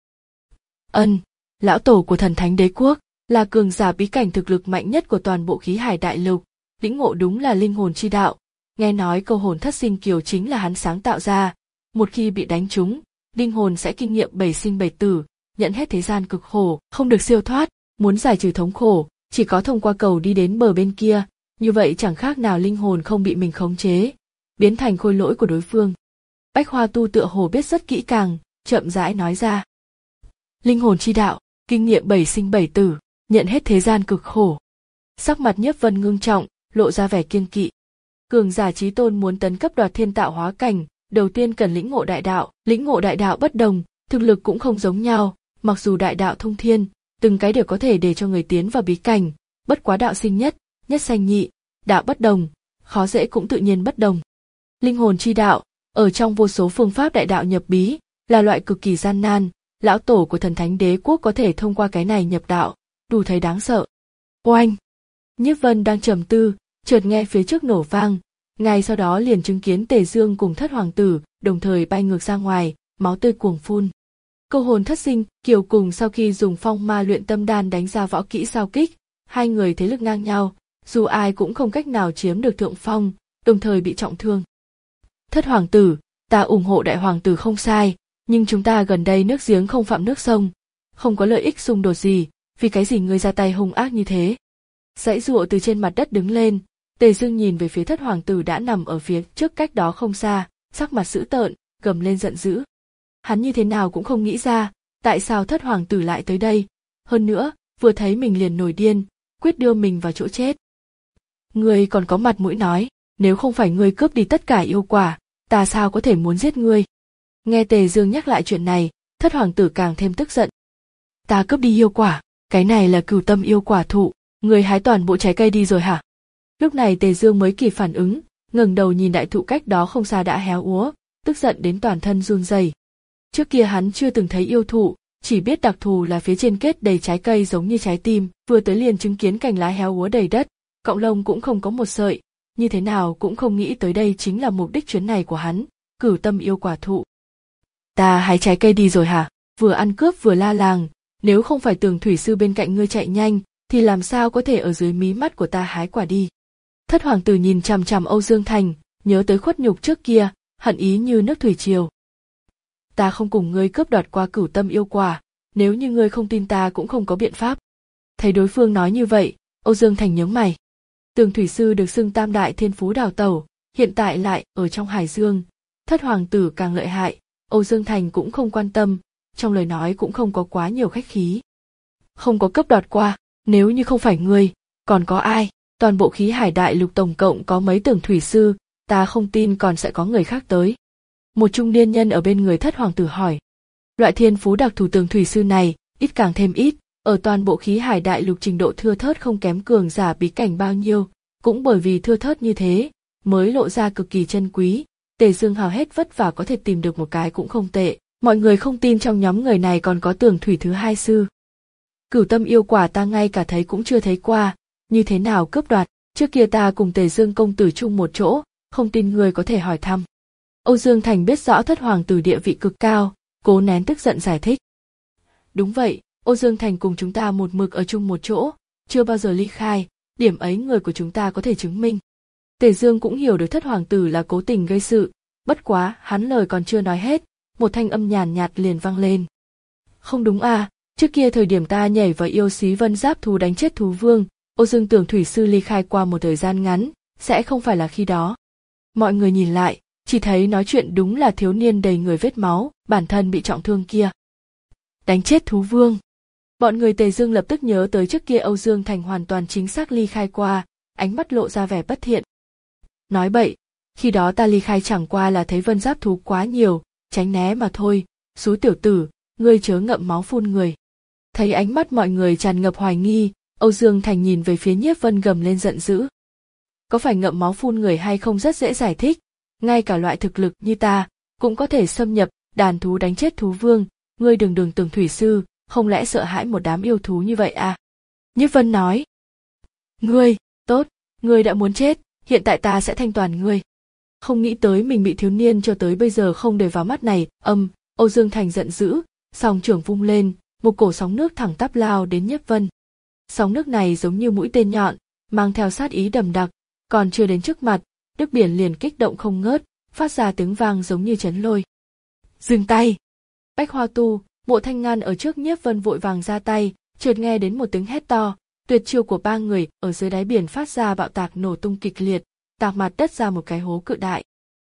Ân, lão tổ của Thần Thánh Đế Quốc, là cường giả bí cảnh thực lực mạnh nhất của toàn bộ khí hải đại lục, lĩnh ngộ đúng là linh hồn chi đạo. Nghe nói câu hồn thất sinh kiều chính là hắn sáng tạo ra, một khi bị đánh trúng, linh hồn sẽ kinh nghiệm bảy sinh bảy tử, nhận hết thế gian cực khổ, không được siêu thoát, muốn giải trừ thống khổ, chỉ có thông qua cầu đi đến bờ bên kia, như vậy chẳng khác nào linh hồn không bị mình khống chế, biến thành khôi lỗi của đối phương. Bách Hoa Tu tựa hồ biết rất kỹ càng, chậm rãi nói ra. Linh hồn chi đạo, kinh nghiệm bảy sinh bảy tử, nhận hết thế gian cực khổ. Sắc mặt Nhiếp Vân ngưng trọng, lộ ra vẻ kiêng kỵ. Cường giả chí tôn muốn tấn cấp đoạt thiên tạo hóa cảnh, đầu tiên cần lĩnh ngộ đại đạo, lĩnh ngộ đại đạo bất đồng, thực lực cũng không giống nhau, mặc dù đại đạo thông thiên, từng cái đều có thể để cho người tiến vào bí cảnh, bất quá đạo sinh nhất, nhất sanh nhị, đạo bất đồng, khó dễ cũng tự nhiên bất đồng. Linh hồn chi đạo, ở trong vô số phương pháp đại đạo nhập bí, là loại cực kỳ gian nan, lão tổ của Thần Thánh Đế Quốc có thể thông qua cái này nhập đạo, đủ thấy đáng sợ. Oanh! Nhiếp Vân đang trầm tư, chợt nghe phía trước nổ vang, ngay sau đó liền chứng kiến Tề Dương cùng thất hoàng tử, đồng thời bay ngược ra ngoài, máu tươi cuồng phun. Câu hồn thất sinh kiều cùng sau khi dùng phong ma luyện tâm đan đánh ra võ kỹ sao kích, hai người thế lực ngang nhau, dù ai cũng không cách nào chiếm được thượng phong, đồng thời bị trọng thương. Thất hoàng tử, ta ủng hộ đại hoàng tử không sai, nhưng chúng ta gần đây nước giếng không phạm nước sông, không có lợi ích xung đột gì, vì cái gì ngươi ra tay hung ác như thế? Giãy giụa từ trên mặt đất đứng lên, Tề Dương nhìn về phía thất hoàng tử đã nằm ở phía trước cách đó không xa, sắc mặt dữ tợn, gầm lên giận dữ. Hắn như thế nào cũng không nghĩ ra, tại sao thất hoàng tử lại tới đây, hơn nữa, vừa thấy mình liền nổi điên, quyết đưa mình vào chỗ chết. Ngươi còn có mặt mũi nói, nếu không phải ngươi cướp đi tất cả yêu quả, ta sao có thể muốn giết ngươi. Nghe Tề Dương nhắc lại chuyện này, thất hoàng tử càng thêm tức giận. Ta cướp đi yêu quả, cái này là cửu tâm yêu quả thụ, ngươi hái toàn bộ trái cây đi rồi hả? Lúc này Tề Dương mới kịp phản ứng, ngẩng đầu nhìn đại thụ cách đó không xa đã héo úa, tức giận đến toàn thân run rẩy. Trước kia hắn chưa từng thấy yêu thụ, chỉ biết đặc thù là phía trên kết đầy trái cây giống như trái tim, vừa tới liền chứng kiến cành lá héo úa đầy đất, cọng lông cũng không có một sợi, như thế nào cũng không nghĩ tới đây chính là mục đích chuyến này của hắn, cửu tâm yêu quả thụ. Ta hái trái cây đi rồi hả? Vừa ăn cướp vừa la làng, nếu không phải Tường thủy sư bên cạnh ngươi chạy nhanh, thì làm sao có thể ở dưới mí mắt của ta hái quả đi. Thất hoàng tử nhìn chằm chằm Âu Dương Thành, nhớ tới khuất nhục trước kia, hận ý như nước thủy triều. Ta không cùng ngươi cướp đoạt qua cửu tâm yêu quả, nếu như ngươi không tin ta cũng không có biện pháp. Thấy đối phương nói như vậy, Âu Dương Thành nhướng mày. Tường thủy sư được xưng tam đại thiên phú đào tẩu, hiện tại lại ở trong Hải Dương, thất hoàng tử càng lợi hại, Âu Dương Thành cũng không quan tâm, trong lời nói cũng không có quá nhiều khách khí. Không có cấp đoạt qua, nếu như không phải ngươi, còn có ai? Toàn bộ khí hải đại lục tổng cộng có mấy tường thủy sư, ta không tin còn sẽ có người khác tới. Một trung niên nhân ở bên người thất hoàng tử hỏi. Loại thiên phú đặc thù tường thủy sư này, ít càng thêm ít, ở toàn bộ khí hải đại lục trình độ thưa thớt không kém cường giả bí cảnh bao nhiêu, cũng bởi vì thưa thớt như thế, mới lộ ra cực kỳ chân quý. Tề Dương hào hết vất vả có thể tìm được một cái cũng không tệ, mọi người không tin trong nhóm người này còn có tường thủy thứ hai sư. Cửu tâm yêu quả ta ngay cả thấy cũng chưa thấy qua, như thế nào cướp đoạt, trước kia ta cùng Tề Dương công tử chung một chỗ, không tin người có thể hỏi thăm. Âu Dương Thành biết rõ thất hoàng tử địa vị cực cao, cố nén tức giận giải thích. Đúng vậy, Âu Dương Thành cùng chúng ta một mực ở chung một chỗ, chưa bao giờ ly khai, điểm ấy người của chúng ta có thể chứng minh. Tề Dương cũng hiểu được thất hoàng tử là cố tình gây sự, bất quá hắn lời còn chưa nói hết, một thanh âm nhàn nhạt liền vang lên. Không đúng à, trước kia thời điểm ta nhảy vào yêu xí vân giáp thú đánh chết thú vương, Âu Dương Tường thủy sư ly khai qua một thời gian ngắn, sẽ không phải là khi đó. Mọi người nhìn lại, chỉ thấy nói chuyện đúng là thiếu niên đầy người vết máu, bản thân bị trọng thương kia. Đánh chết thú vương. Bọn người Tề Dương lập tức nhớ tới trước kia Âu Dương Thành hoàn toàn chính xác ly khai qua, ánh mắt lộ ra vẻ bất thiện. Nói bậy, khi đó ta ly khai chẳng qua là thấy vân giáp thú quá nhiều, tránh né mà thôi, xú tiểu tử, ngươi chớ ngậm máu phun người. Thấy ánh mắt mọi người tràn ngập hoài nghi, Âu Dương Thành nhìn về phía Nhiếp Vân gầm lên giận dữ. Có phải ngậm máu phun người hay không rất dễ giải thích, ngay cả loại thực lực như ta, cũng có thể xâm nhập, đàn thú đánh chết thú vương, ngươi đường đường tường thủy sư, không lẽ sợ hãi một đám yêu thú như vậy à? Nhiếp Vân nói. Ngươi, tốt, ngươi đã muốn chết, hiện tại ta sẽ thanh toàn ngươi. Không nghĩ tới mình bị thiếu niên cho tới bây giờ không để vào mắt này, âm, Âu Dương Thành giận dữ, song trưởng vung lên, một cổ sóng nước thẳng tắp lao đến Nhiếp Vân. Sóng nước này giống như mũi tên nhọn, mang theo sát ý đầm đặc, còn chưa đến trước mặt, nước biển liền kích động không ngớt, phát ra tiếng vang giống như chấn lôi. Dừng tay! Bách Hoa Tu, Mộ Thanh Ngan ở trước Nhiếp Vân vội vàng ra tay, chợt nghe đến một tiếng hét to, tuyệt chiêu của ba người ở dưới đáy biển phát ra bạo tạc nổ tung kịch liệt, tạc mặt đất ra một cái hố cự đại.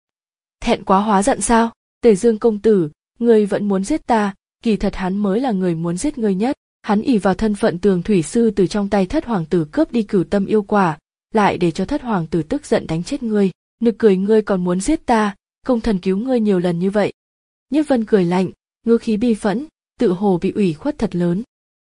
Thẹn quá hóa giận sao? Tề Dương công tử, ngươi vẫn muốn giết ta, kỳ thật hắn mới là người muốn giết ngươi nhất. Hắn ỷ vào thân phận tường thủy sư từ trong tay thất hoàng tử cướp đi cửu tâm yêu quả, lại để cho thất hoàng tử tức giận đánh chết ngươi. Nực cười, ngươi còn muốn giết ta, công thần cứu ngươi nhiều lần như vậy. Nhiếp Vân cười lạnh, ngữ khí bi phẫn, tự hồ bị ủy khuất thật lớn.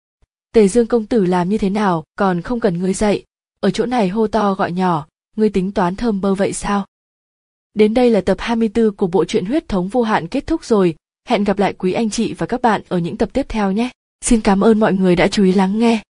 Tề Dương công tử làm như thế nào, còn không cần ngươi dạy, ở chỗ này hô to gọi nhỏ, ngươi tính toán thơm bơ vậy sao? Đến đây là tập hai mươi tư của bộ truyện Huyết thống vô hạn kết thúc rồi, hẹn gặp lại quý anh chị và các bạn ở những tập tiếp theo nhé. Xin cảm ơn mọi người đã chú ý lắng nghe.